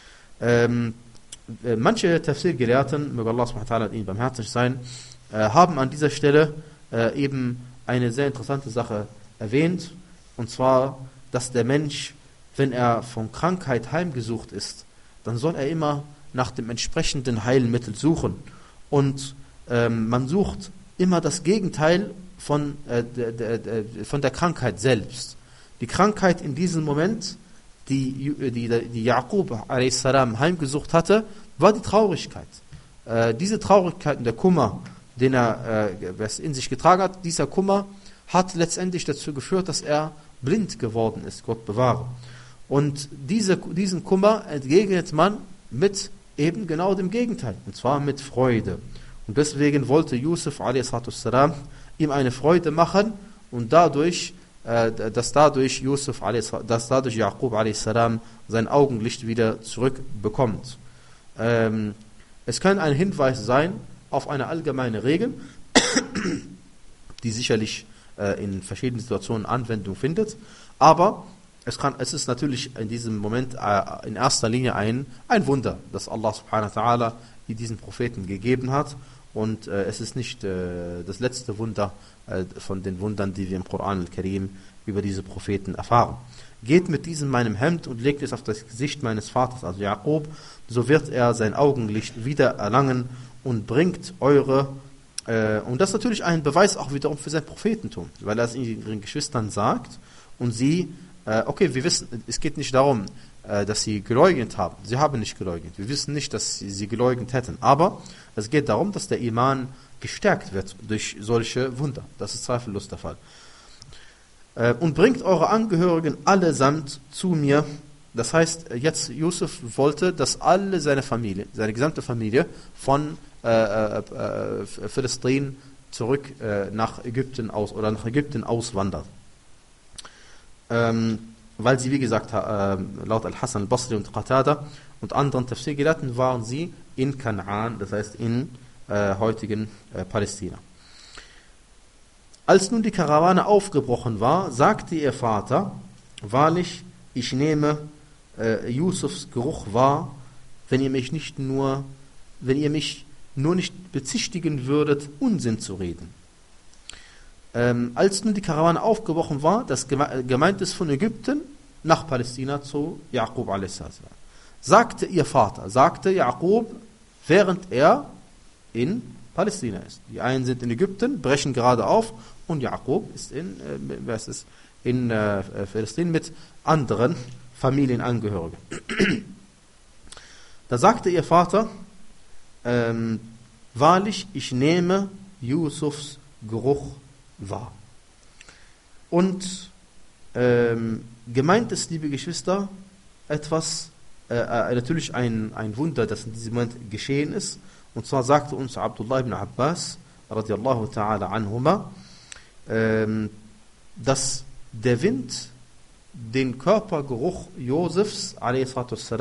A: Ähm, äh, manche Tafsir-Gelehrten, möge Allah subhanahu wa ta'ala mit ihnen barmherzig sein, äh, haben an dieser Stelle äh, eben eine sehr interessante Sache erwähnt, und zwar, dass der Mensch, wenn er von Krankheit heimgesucht ist, dann soll er immer nach dem entsprechenden Heilmittel suchen. Und ähm, man sucht immer das Gegenteil von, äh, der, der, der, von der Krankheit selbst. Die Krankheit in diesem Moment die, die, die Jaqub a s. heimgesucht hatte, war die Traurigkeit. Äh, diese Traurigkeit und der Kummer, den er äh, in sich getragen hat, dieser Kummer hat letztendlich dazu geführt, dass er blind geworden ist, Gott bewahre. Und diese, diesen Kummer entgegnet man mit eben genau dem Gegenteil, und zwar mit Freude. Und deswegen wollte Yusuf a s. ihm eine Freude machen und dadurch, äh, dass dadurch Yusuf dass dadurch Jaqub a s. sein Augenlicht wieder zurückbekommt. Ähm, es kann ein Hinweis sein auf eine allgemeine Regel, die sicherlich äh, in verschiedenen Situationen Anwendung findet, aber es, kann, es ist natürlich in diesem Moment äh, in erster Linie ein, ein Wunder, das Allah subhanahu wa ta'ala diesen Propheten gegeben hat, und äh, es ist nicht äh, das letzte Wunder äh, von den Wundern, die wir im Koran al-Karim über diese Propheten erfahren. Geht mit diesem meinem Hemd und legt es auf das Gesicht meines Vaters, also Jaqub, so wird er sein Augenlicht wieder erlangen und bringt eure, äh, und das ist natürlich ein Beweis auch wiederum für sein Prophetentum, weil er es ihren Geschwistern sagt und sie, äh, okay, wir wissen, es geht nicht darum, äh, dass sie geleugnet haben, sie haben nicht geleugnet, wir wissen nicht, dass sie, sie geleugnet hätten, aber es geht darum, dass der Iman gestärkt wird durch solche Wunder, das ist zweifellos der Fall. Und bringt eure Angehörigen allesamt zu mir. Das heißt, jetzt Yusuf wollte, dass alle seine Familie, seine gesamte Familie von äh, äh, Philistrin zurück äh, nach Ägypten aus oder nach Ägypten auswandert. Ähm, weil sie, wie gesagt, äh, laut Al-Hasan al-Basri und Qatada und anderen Tafsir-Gelehrten waren sie in Kanaan, das heißt in äh, heutigen äh, Palästina. Als nun die Karawane aufgebrochen war, sagte ihr Vater, wahrlich, ich nehme äh, Yusufs Geruch wahr, wenn ihr mich nicht nur, wenn ihr mich nur nicht bezichtigen würdet, Unsinn zu reden. Ähm, als nun die Karawane aufgebrochen war, das gemeint ist von Ägypten nach Palästina zu Jaqub a s. Sagte ihr Vater, sagte Jaqub, während er in Palästina ist. Die einen sind in Ägypten, brechen gerade auf, und Jaqub ist in, äh, was ist, in äh, Palästina mit anderen Familienangehörigen. Da sagte ihr Vater, ähm, wahrlich, ich nehme Yusufs Geruch wahr. Und ähm, gemeint ist, liebe Geschwister, etwas, äh, äh, natürlich ein, ein Wunder, das in diesem Moment geschehen ist. Und zwar sagte uns Abdullah ibn Abbas, radiallahu ta'ala anhuma, ähm, dass der Wind den Körpergeruch Josefs a s.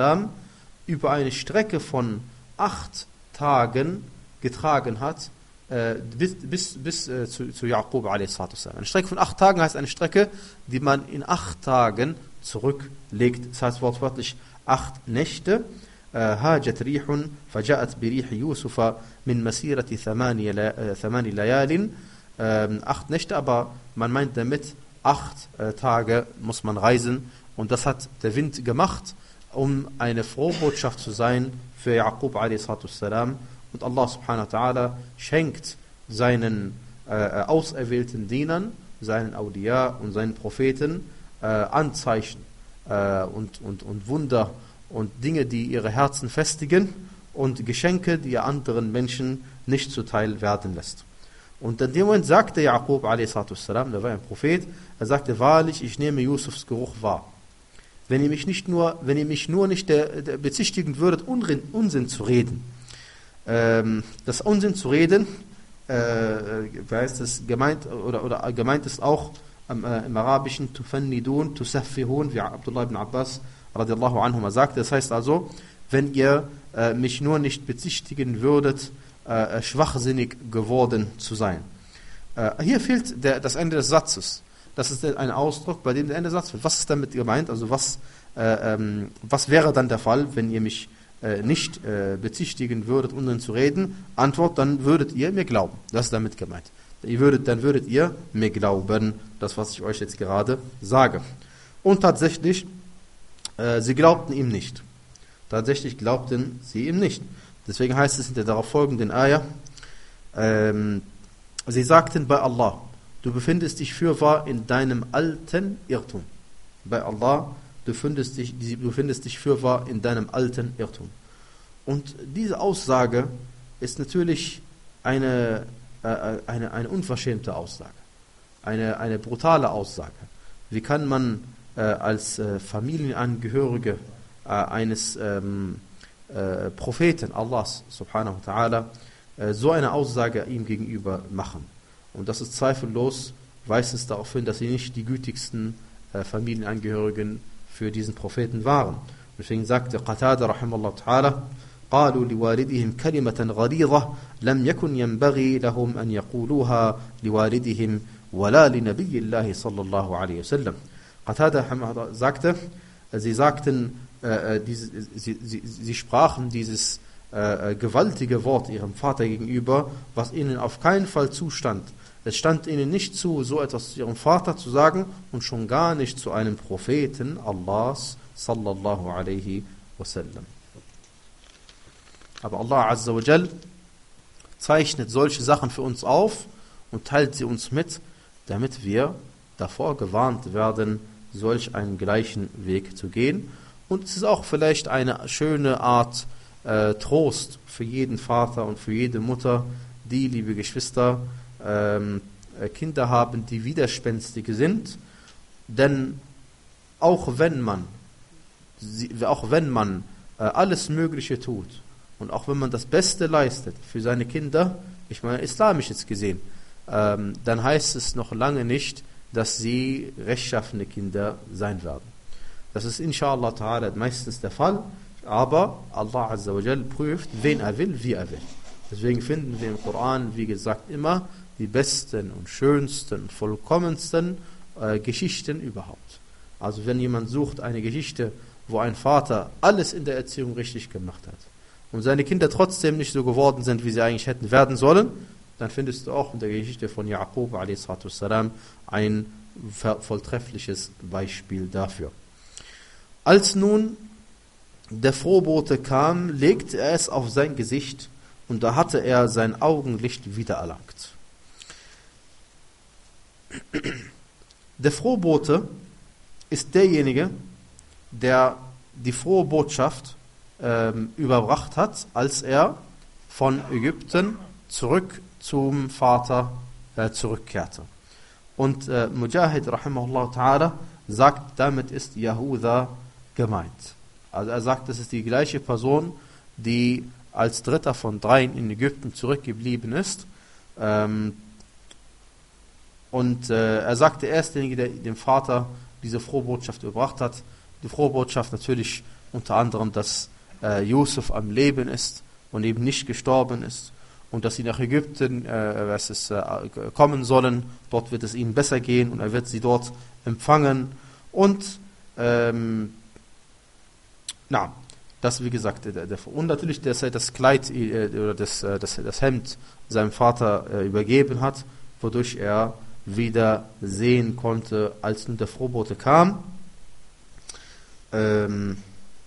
A: über eine Strecke von acht Tagen getragen hat, äh, bis, bis, bis äh, zu, zu Jaqub a s. Eine Strecke von acht Tagen heißt eine Strecke, die man in acht Tagen zurücklegt. Das heißt wortwörtlich acht Nächte. هاجت ريح فجاءت بريح يوسف من مسيرة ثماني ليال. Acht Nächte, aber man meint damit, acht äh, Tage muss man reisen, und das hat der Wind gemacht, um eine Frohbotschaft zu sein für Jaqub a s. Und Allah subhanahu wa ta'ala schenkt seinen äh, auserwählten Dienern, seinen Awliya und seinen Propheten äh, Anzeichen äh, und, und, und Wunder und Dinge, die ihre Herzen festigen, und Geschenke, die er anderen Menschen nicht zuteil werden lässt. Und in dem Moment sagte Jaqub a s., der war ein Prophet, er sagte, wahrlich, ich nehme Yusufs Geruch wahr. Wenn ihr mich nicht nur, wenn ihr mich nur nicht der, der bezichtigen würdet, Unsinn, Unsinn zu reden. Ähm, das Unsinn zu reden, äh, heißt es gemeint, oder, oder gemeint ist auch ähm, äh, im Arabischen, tufannidun, tusaffihun, wie Abdullah ibn Abbas radiallahu anhuma sagte. Das heißt also, wenn ihr äh, mich nur nicht bezichtigen würdet, äh, schwachsinnig geworden zu sein. Äh, hier fehlt der, das Ende des Satzes. Das ist ein Ausdruck, bei dem der Ende des Satzes fehlt. Was ist damit gemeint? Also was, äh, ähm, was wäre dann der Fall, wenn ihr mich äh, nicht äh, bezichtigen würdet, Unsinn zu reden? Antwort, dann würdet ihr mir glauben. Das ist damit gemeint. Ihr würdet, dann würdet ihr mir glauben, das, was ich euch jetzt gerade sage. Und tatsächlich, sie glaubten ihm nicht. Tatsächlich glaubten sie ihm nicht. Deswegen heißt es in der darauf folgenden Ayah, ähm, sie sagten bei Allah, du befindest dich fürwahr in deinem alten Irrtum. Bei Allah, du findest dich, du findest dich fürwahr in deinem alten Irrtum. Und diese Aussage ist natürlich eine, äh, eine, eine unverschämte Aussage, eine, eine brutale Aussage. Wie kann man äh, als äh, Familienangehörige äh, eines ähm, äh, Propheten Allahs, subhanahu wa ta'ala, äh, so eine Aussage ihm gegenüber machen? Und das ist zweifellos, weist es darauf hin, dass sie nicht die gütigsten äh, Familienangehörigen für diesen Propheten waren. Deswegen sagte Qatada rahimallahu ta'ala, قالوا لوالدهم كلمة غليظة لم يكن ينبغي لهم أن يقولوها لوالدهم ولا لنبي الله صلى الله عليه وسلم. Qatada sagte, sie sagten, äh, diese, sie, sie, sie sprachen dieses äh, gewaltige Wort ihrem Vater gegenüber, was ihnen auf keinen Fall zustand. Es stand ihnen nicht zu, so etwas zu ihrem Vater zu sagen und schon gar nicht zu einem Propheten Allahs sallallahu alaihi wasallam. Aber Allah Azza wa Jal zeichnet solche Sachen für uns auf und teilt sie uns mit, damit wir davor gewarnt werden, solch einen gleichen Weg zu gehen. Und es ist auch vielleicht eine schöne Art äh, Trost für jeden Vater und für jede Mutter, die, liebe Geschwister, ähm, Kinder haben, die widerspenstig sind. Denn auch wenn man, auch wenn man äh, alles Mögliche tut, und auch wenn man das Beste leistet für seine Kinder, ich meine islamisch jetzt gesehen, ähm, dann heißt es noch lange nicht, dass sie rechtschaffene Kinder sein werden. Das ist inshallah ta'ala meistens der Fall, aber Allah Azza wa Jal prüft, wen er will, wie er will. Deswegen finden wir im Koran, wie gesagt, immer die besten und schönsten und vollkommensten äh, Geschichten überhaupt. Also wenn jemand sucht eine Geschichte, wo ein Vater alles in der Erziehung richtig gemacht hat, und seine Kinder trotzdem nicht so geworden sind, wie sie eigentlich hätten werden sollen, dann findest du auch in der Geschichte von Jaqub a s. ein volltreffliches Beispiel dafür. Als nun der Frohbote kam, legte er es auf sein Gesicht und da hatte er sein Augenlicht wiedererlangt. Der Frohbote ist derjenige, der die frohe Botschaft Ähm, überbracht hat, als er von Ägypten zurück zum Vater äh, zurückkehrte. Und äh, Mujahid rahimahullah ta'ala sagt, damit ist Yahuda gemeint. Also er sagt, das ist die gleiche Person, die als dritter von dreien in Ägypten zurückgeblieben ist. Ähm, und äh, er sagte, er ist derjenige, der dem Vater diese frohe Botschaft überbracht hat. Die frohe Botschaft natürlich unter anderem, dass Josef am Leben ist und eben nicht gestorben ist und dass sie nach Ägypten äh, was ist, äh, kommen sollen, dort wird es ihnen besser gehen und er wird sie dort empfangen und ähm, na, das wie gesagt der, der, und natürlich, dass er das Kleid äh, oder das, äh, das, das Hemd seinem Vater äh, übergeben hat, wodurch er wieder sehen konnte, als nun der Frohbote kam. ähm,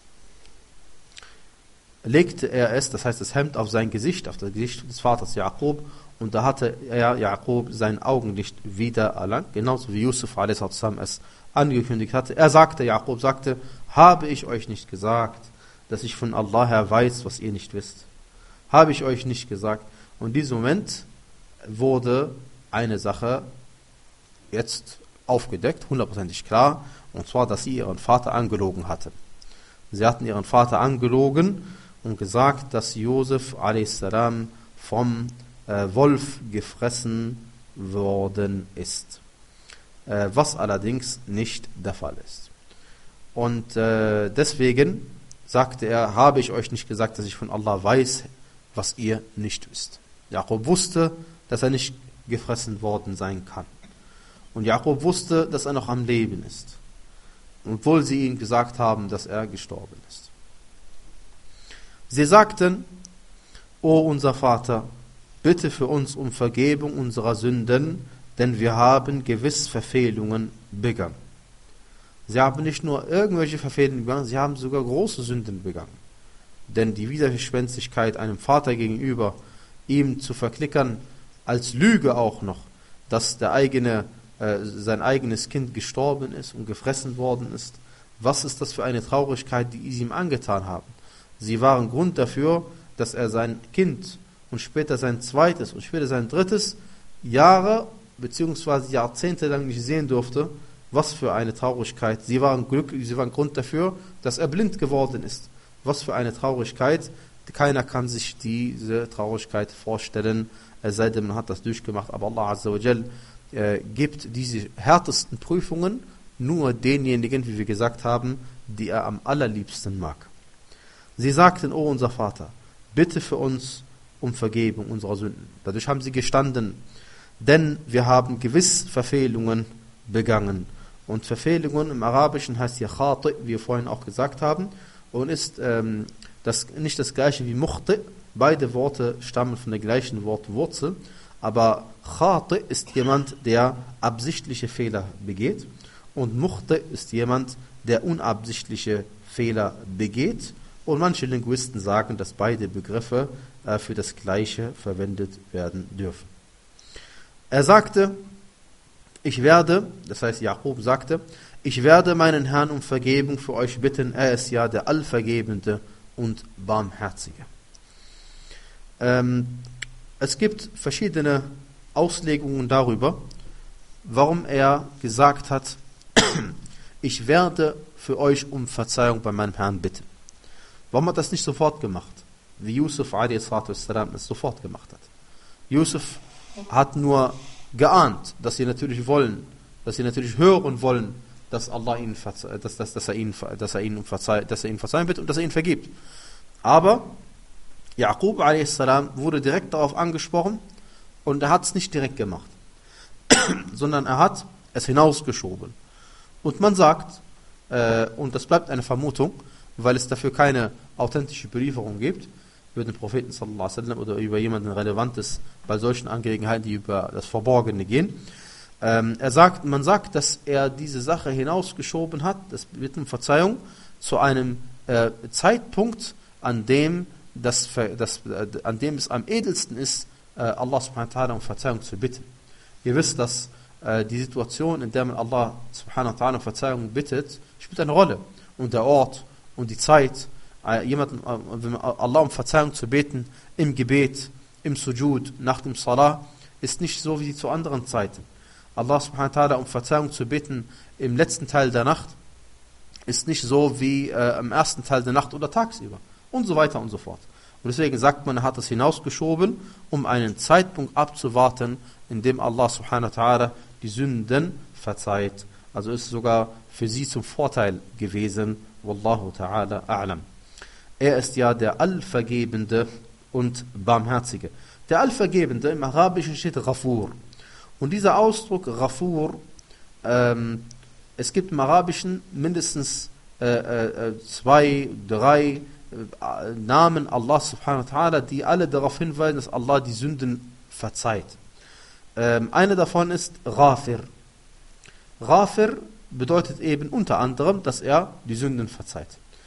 A: legte er es, das heißt das Hemd, auf sein Gesicht, auf das Gesicht des Vaters Jakob, und da hatte er, Jakob, sein Augenlicht wieder erlangt, genauso wie Yusuf a s. es angekündigt hatte. Er sagte, Jakob sagte, habe ich euch nicht gesagt, dass ich von Allah her weiß, was ihr nicht wisst? Habe ich euch nicht gesagt? Und in diesem Moment wurde eine Sache jetzt aufgedeckt, hundertprozentig klar, und zwar, dass sie ihren Vater angelogen hatten. Sie hatten ihren Vater angelogen und gesagt, dass Josef a s. vom äh, Wolf gefressen worden ist. Äh, was allerdings nicht der Fall ist. Und äh, deswegen sagte er, habe ich euch nicht gesagt, dass ich von Allah weiß, was ihr nicht wisst. Jakob wusste, dass er nicht gefressen worden sein kann. Und Jakob wusste, dass er noch am Leben ist. Obwohl sie ihm gesagt haben, dass er gestorben ist. Sie sagten, O unser Vater, bitte für uns um Vergebung unserer Sünden, denn wir haben gewiss Verfehlungen begangen. Sie haben nicht nur irgendwelche Verfehlungen begangen, sie haben sogar große Sünden begangen. Denn die Widerspenstigkeit einem Vater gegenüber, ihm zu verklickern, als Lüge auch noch, dass der eigene, äh, sein eigenes Kind gestorben ist und gefressen worden ist, Was ist das für eine Traurigkeit, die sie ihm angetan haben? Sie waren Grund dafür, dass er sein Kind und später sein zweites und später sein drittes Jahre bzw. Jahrzehnte lang nicht sehen durfte. Was für eine Traurigkeit. Sie waren glücklich, sie waren Grund dafür, dass er blind geworden ist. Was für eine Traurigkeit. Keiner kann sich diese Traurigkeit vorstellen, es sei denn, man hat das durchgemacht. Aber Allah Azza wa Jal äh, gibt diese härtesten Prüfungen nur denjenigen, wie wir gesagt haben, die er am allerliebsten mag. Sie sagten, o unser Vater, bitte für uns um Vergebung unserer Sünden. Dadurch haben sie gestanden, denn wir haben gewiss Verfehlungen begangen. Und Verfehlungen im Arabischen heißt hier Khati, wie wir vorhin auch gesagt haben, und ist ähm, das, nicht das gleiche wie Mukhti. Beide Worte stammen von der gleichen Wortwurzel, aber Khati ist jemand, der absichtliche Fehler begeht, und Mukhti ist jemand, der unabsichtliche Fehler begeht. Und manche Linguisten sagen, dass beide Begriffe äh, für das Gleiche verwendet werden dürfen. Er sagte, ich werde, das heißt Jakob sagte, ich werde meinen Herrn um Vergebung für euch bitten, er ist ja der Allvergebende und Barmherzige. Ähm, es gibt verschiedene Auslegungen darüber, warum er gesagt hat, ich werde für euch um Verzeihung bei meinem Herrn bitten. Warum hat er das nicht sofort gemacht, wie Yusuf a s. es sofort gemacht hat? Yusuf hat nur geahnt, dass sie natürlich wollen, dass sie natürlich hören wollen, dass Allah ihnen verze- dass, dass, dass er ihnen, dass er ihnen verzeih- dass er ihnen verzeihen wird und dass er ihnen vergibt. Aber Jakob a s. wurde direkt darauf angesprochen und er hat es nicht direkt gemacht, sondern er hat es hinausgeschoben. Und man sagt, äh, und das bleibt eine Vermutung, weil es dafür keine authentische Belieferung gibt, über den Propheten sallallahu alaihi wasallam oder über jemanden Relevantes bei solchen Angelegenheiten, die über das Verborgene gehen. Ähm, er sagt, man sagt, dass er diese Sache hinausgeschoben hat, das mit um Verzeihung, zu einem äh, Zeitpunkt, an dem, das, das, äh, an dem es am edelsten ist, äh, Allah subhanahu wa ta'ala um Verzeihung zu bitten. Ihr wisst, dass äh, die Situation, in der man Allah subhanahu wa ta'ala um Verzeihung bittet, spielt eine Rolle. Und der Ort und die Zeit, jemanden, Allah um Verzeihung zu beten, im Gebet, im Sujud, nach dem Salah, ist nicht so wie zu anderen Zeiten. Allah subhanahu wa ta'ala um Verzeihung zu beten im letzten Teil der Nacht, ist nicht so wie äh, im ersten Teil der Nacht oder tagsüber. Und so weiter und so fort. Und deswegen sagt man, er hat es hinausgeschoben, um einen Zeitpunkt abzuwarten, in dem Allah subhanahu wa ta'ala die Sünden verzeiht. Also ist sogar für sie zum Vorteil gewesen. Wallahu ta'ala a'lam. Er ist ja der Allvergebende und Barmherzige. Der Allvergebende, im Arabischen steht Ghafur. Und dieser Ausdruck Ghafur, ähm, es gibt im Arabischen mindestens äh, äh, zwei, drei äh, Namen Allah subhanahu wa ta'ala, die alle darauf hinweisen, dass Allah die Sünden verzeiht. Ähm, eine davon ist Ghafir. Ghafir bedeutet eben unter anderem, dass er die Sünden verzeiht.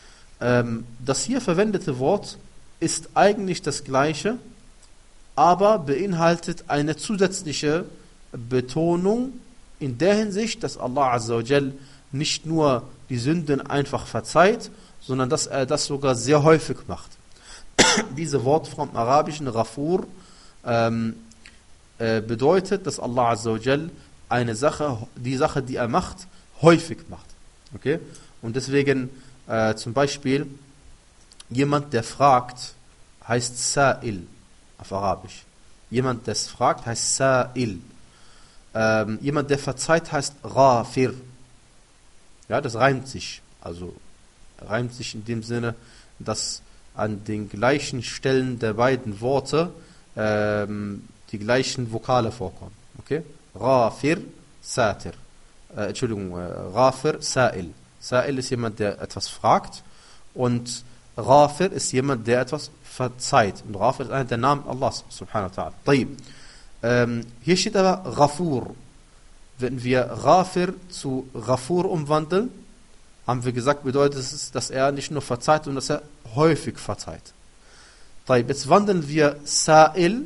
A: Das hier verwendete Wort ist eigentlich das gleiche, aber beinhaltet eine zusätzliche Betonung in der Hinsicht, dass Allah Azza wa Jal nicht nur die Sünden einfach verzeiht, sondern dass er das sogar sehr häufig macht. Diese Wortform im Arabischen, Ghafur, ähm, äh, bedeutet, dass Allah Azza wa Jal eine Sache, die Sache, die er macht, häufig macht. Okay? Und deswegen Äh, zum Beispiel, jemand, der fragt, heißt Sa'il auf Arabisch. Jemand, der es fragt, heißt Sa'il. Ähm, jemand, der verzeiht, heißt Ghafir. Ja, das reimt sich. Also reimt sich in dem Sinne, dass an den gleichen Stellen der beiden Worte ähm, die gleichen Vokale vorkommen. Okay? Ghafir, Satir. Äh, Entschuldigung, äh, Ghafir, Sa'il. Sa'il ist jemand, der etwas fragt, und Ghafir ist jemand, der etwas verzeiht. Und Ghafir ist einer der Namen Allahs subhanahu wa ta'ala. Ähm, hier steht aber Ghafur. Wenn wir Ghafir zu Ghafur umwandeln, haben wir gesagt, bedeutet es, dass er nicht nur verzeiht, sondern dass er häufig verzeiht. Jetzt wandeln wir Sa'il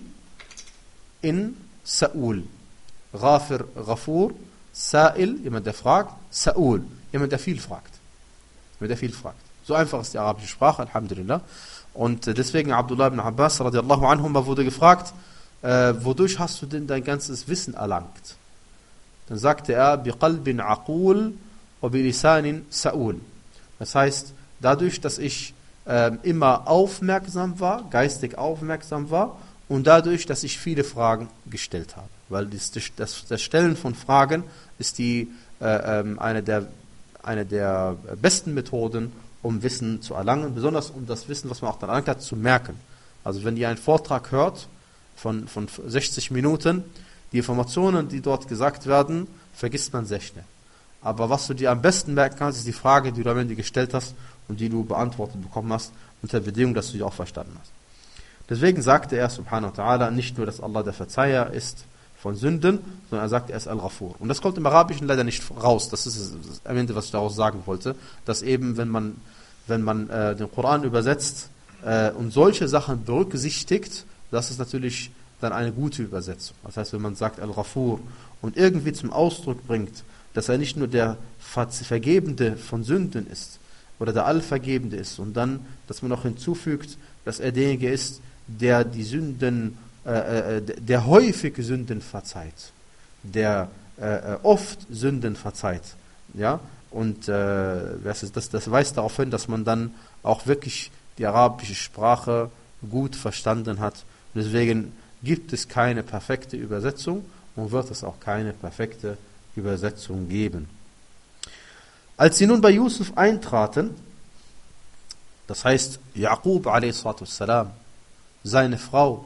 A: in Sa'ul. Ghafir, Ghafur, Sa'il, jemand, der fragt, Sa'ul, jemand, der viel fragt. wenn der viel fragt. So einfach ist die arabische Sprache, Alhamdulillah. Und deswegen Abdullah ibn Abbas radiallahu anhuma wurde gefragt, äh, wodurch hast du denn dein ganzes Wissen erlangt? Dann sagte er, biqalbin aqul wa bilisanin sa'ul. Das heißt, dadurch, dass ich äh, immer aufmerksam war, geistig aufmerksam war und dadurch, dass ich viele Fragen gestellt habe. Weil das, das, das Stellen von Fragen ist die, äh, äh, eine, der, eine der besten Methoden, um Wissen zu erlangen, besonders um das Wissen, was man auch dann erlangt hat, zu merken. Also wenn ihr einen Vortrag hört von, von sechzig Minuten, die Informationen, die dort gesagt werden, vergisst man sehr schnell. Aber was du dir am besten merken kannst, ist die Frage, die du am Ende gestellt hast und die du beantwortet bekommen hast, unter Bedingung, dass du die auch verstanden hast. Deswegen sagte er, subhanahu wa ta'ala, nicht nur, dass Allah der Verzeiher ist von Sünden, sondern er sagt, er ist Al-Ghafur. Und das kommt im Arabischen leider nicht raus. Das ist am Ende, was ich daraus sagen wollte, dass eben, wenn man, wenn man äh, den Koran übersetzt äh, und solche Sachen berücksichtigt, das ist natürlich dann eine gute Übersetzung. Das heißt, wenn man sagt Al-Ghafur und irgendwie zum Ausdruck bringt, dass er nicht nur der Vergebende von Sünden ist oder der Allvergebende ist und dann, dass man noch hinzufügt, dass er derjenige ist, der die Sünden Äh, der häufig Sünden verzeiht, der äh, oft Sünden verzeiht, ja, und äh, das, ist, das, das weist darauf hin, dass man dann auch wirklich die arabische Sprache gut verstanden hat. Und deswegen gibt es keine perfekte Übersetzung und wird es auch keine perfekte Übersetzung geben. Als sie nun bei Yusuf eintraten, das heißt, Yaqub a s, seine Frau,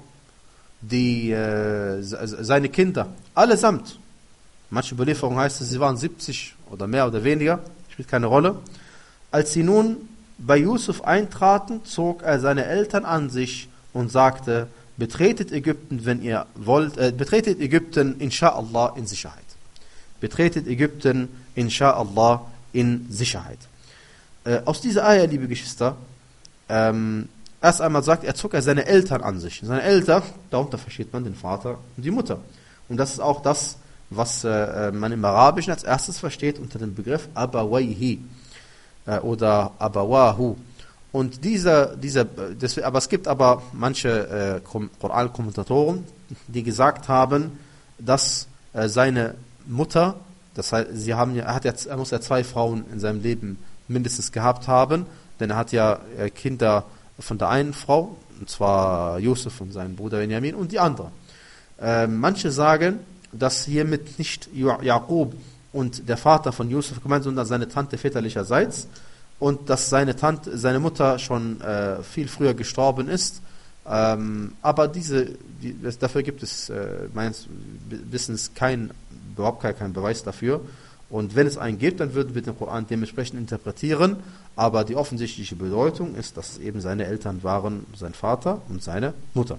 A: die äh, seine Kinder, allesamt, manche Überlieferung heißt es, sie waren siebzig oder mehr oder weniger, spielt keine Rolle. Als sie nun bei Yusuf eintraten, zog er seine Eltern an sich und sagte, betretet Ägypten, wenn ihr wollt, äh, betretet Ägypten, inshallah, in Sicherheit. Betretet Ägypten, inshallah, in Sicherheit. Äh, aus dieser Eier, liebe Geschwister, ähm, erst einmal sagt, er zog er seine Eltern an sich. Seine Eltern, darunter versteht man den Vater und die Mutter. Und das ist auch das, was äh, man im Arabischen als erstes versteht unter dem Begriff Abawayhi äh, oder Abawahu. Und dieser, dieser, das, aber es gibt aber manche äh, Koran-Kommentatoren, die gesagt haben, dass äh, seine Mutter, das heißt, sie haben, er, hat jetzt, er muss ja zwei Frauen in seinem Leben mindestens gehabt haben, denn er hat ja äh, Kinder von der einen Frau, und zwar Josef und sein Bruder Benjamin, und die andere. Äh, manche sagen, dass hiermit nicht Jakob und der Vater von Josef gemeint, sondern seine Tante väterlicherseits, und dass seine Tante, seine Mutter schon äh, viel früher gestorben ist. Ähm, aber diese, die, das, dafür gibt es äh, meines Wissens kein, überhaupt keinen Beweis dafür. Und wenn es einen gibt, dann würden wir den Koran dementsprechend interpretieren. Aber die offensichtliche Bedeutung ist, dass es eben seine Eltern waren, sein Vater und seine Mutter.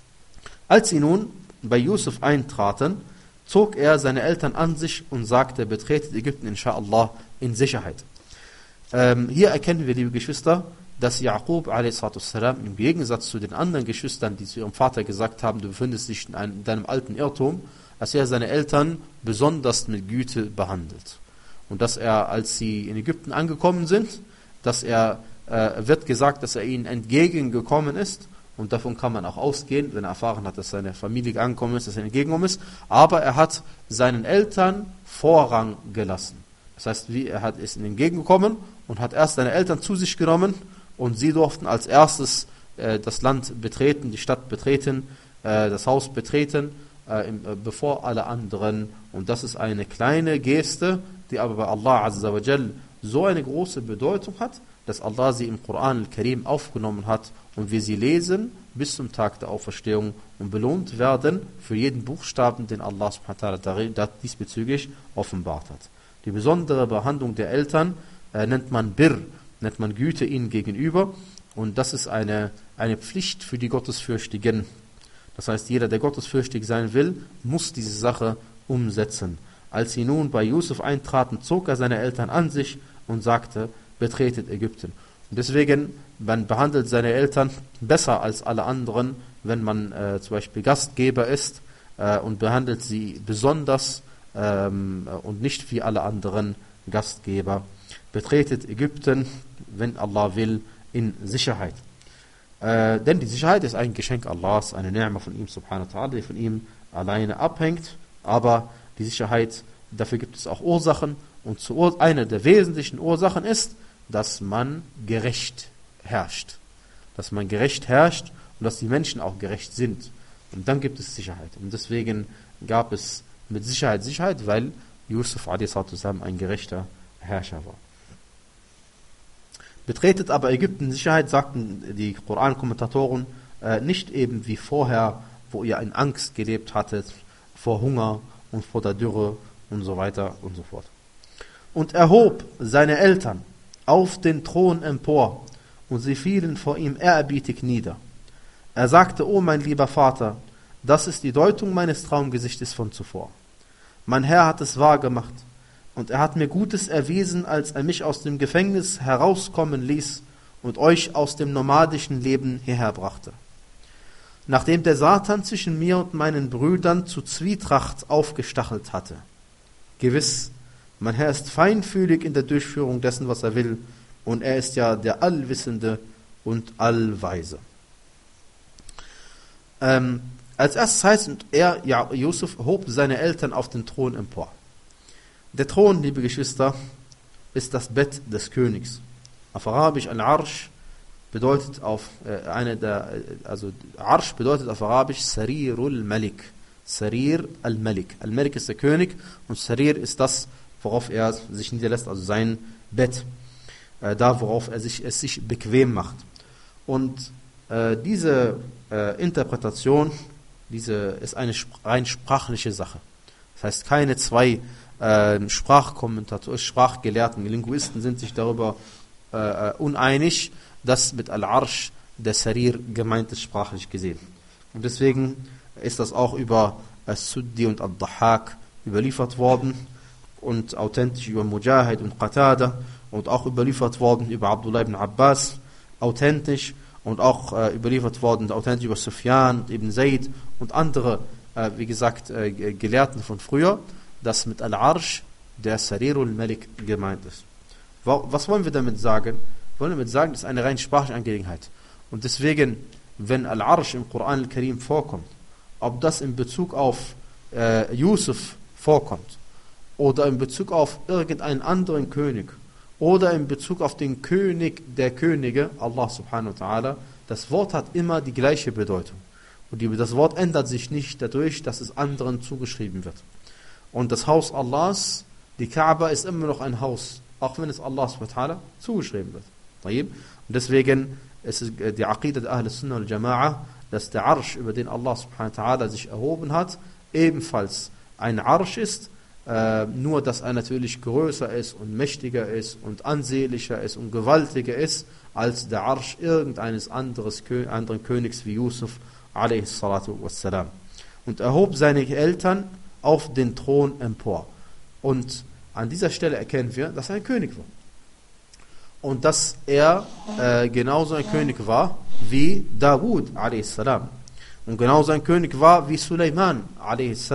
A: Als sie nun bei Yusuf eintraten, zog er seine Eltern an sich und sagte, betretet Ägypten inshallah in Sicherheit. Ähm, hier erkennen wir, liebe Geschwister, dass Yaqub a s. im Gegensatz zu den anderen Geschwistern, die zu ihrem Vater gesagt haben, du befindest dich in, einem, in deinem alten Irrtum, dass er seine Eltern besonders mit Güte behandelt. Und dass er, als sie in Ägypten angekommen sind, dass er, äh, wird gesagt, dass er ihnen entgegengekommen ist. Und davon kann man auch ausgehen, wenn er erfahren hat, dass seine Familie angekommen ist, dass er entgegengekommen ist. Aber er hat seinen Eltern Vorrang gelassen. Das heißt, wie er hat, ist ihnen entgegengekommen und hat erst seine Eltern zu sich genommen und sie durften als erstes äh, das Land betreten, die Stadt betreten, äh, das Haus betreten, äh, im, äh, bevor alle anderen. Und das ist eine kleine Geste, die aber bei Allah Azza wa Jal so eine große Bedeutung hat, dass Allah sie im Koran al-Karim aufgenommen hat und wir sie lesen bis zum Tag der Auferstehung und belohnt werden für jeden Buchstaben, den Allah subhanahu wa ta'ala diesbezüglich offenbart hat. Die besondere Behandlung der Eltern äh, nennt man Birr, nennt man Güte ihnen gegenüber, und das ist eine, eine Pflicht für die Gottesfürchtigen. Das heißt, jeder, der gottesfürchtig sein will, muss diese Sache umsetzen. Als sie nun bei Yusuf eintraten, zog er seine Eltern an sich und sagte, betretet Ägypten. Und deswegen, man behandelt seine Eltern besser als alle anderen, wenn man äh, zum Beispiel Gastgeber ist äh, und behandelt sie besonders ähm, und nicht wie alle anderen Gastgeber. betretet Ägypten, wenn Allah will, in Sicherheit. Äh, denn die Sicherheit ist ein Geschenk Allahs, eine Ni'ma von ihm, subhanahu wa ta'ala, die von ihm alleine abhängt. Aber die Sicherheit, dafür gibt es auch Ursachen. Und zu, eine der wesentlichen Ursachen ist, dass man gerecht herrscht. Dass man gerecht herrscht und dass die Menschen auch gerecht sind. Und dann gibt es Sicherheit. Und deswegen gab es mit Sicherheit Sicherheit, weil Yusuf a s. ein gerechter Herrscher war. Betretet aber Ägypten Sicherheit, sagten die Koran-Kommentatoren, äh, nicht eben wie vorher, wo ihr in Angst gelebt hattet, vor Hunger und vor der Dürre und so weiter und so fort. Und erhob seine Eltern auf den Thron empor, und sie fielen vor ihm ehrerbietig nieder. Er sagte: O mein lieber Vater, das ist die Deutung meines Traumgesichtes von zuvor. Mein Herr hat es wahr gemacht, und er hat mir Gutes erwiesen, als er mich aus dem Gefängnis herauskommen ließ und euch aus dem nomadischen Leben hierher brachte. Nachdem der Satan zwischen mir und meinen Brüdern zu Zwietracht aufgestachelt hatte. Gewiss, mein Herr ist feinfühlig in der Durchführung dessen, was er will, und er ist ja der Allwissende und Allweise. Ähm, als erstes heißt, und er, ja, Yusuf, hob seine Eltern auf den Thron empor. Der Thron, liebe Geschwister, ist das Bett des Königs. Auf Arabisch Al-Arsh bedeutet auf äh, eine der, also Arsh bedeutet auf Arabisch Sarirul Malik. Sarir al-Malik. Al-Malik ist der König und Sarir ist das, worauf er sich niederlässt, also sein Bett. Äh, da, worauf er sich, es sich bequem macht. Und äh, diese äh, Interpretation, diese ist eine rein sprachliche Sache. Das heißt, keine zwei äh, Sprachkommentatoren, Sprachgelehrten, Linguisten sind sich darüber äh, uneinig, dass mit Al-Arsh der Sarir gemeint ist, sprachlich gesehen. Und deswegen ist das auch über As-Suddi und Ad-Dahhak überliefert worden und authentisch über Mujahid und Qatada und auch überliefert worden über Abdullah ibn Abbas, authentisch und auch äh, überliefert worden, authentisch über Sufyan, Ibn Zayd und andere, äh, wie gesagt, äh, Gelehrten von früher, dass mit Al-Arsh der Sarirul Malik gemeint ist. Was wollen wir damit sagen? Wir wollen damit sagen, das ist eine rein sprachliche Angelegenheit. Und deswegen, wenn Al-Arsh im Koran al-Karim vorkommt, ob das in Bezug auf äh, Yusuf vorkommt oder in Bezug auf irgendeinen anderen König oder in Bezug auf den König der Könige, Allah subhanahu wa ta'ala, das Wort hat immer die gleiche Bedeutung. Und die, das Wort ändert sich nicht dadurch, dass es anderen zugeschrieben wird. Und das Haus Allahs, die Kaaba, ist immer noch ein Haus, auch wenn es Allah subhanahu wa ta'ala zugeschrieben wird. Und deswegen ist es die Aqidat Ahl Sunnah al Jama'a, dass der Arsch, über den Allah subhanahu wa ta'ala sich erhoben hat, ebenfalls ein Arsch ist, äh, nur dass er natürlich größer ist und mächtiger ist und ansehnlicher ist und gewaltiger ist, als der Arsch irgendeines anderes, anderen Königs wie Yusuf alayhi salatu wassalam. Und erhob seine Eltern auf den Thron empor. Und an dieser Stelle erkennen wir, dass er ein König war. Und dass er äh, genauso ein König war wie Dawud a.s. Und genauso ein König war wie Suleiman a.s.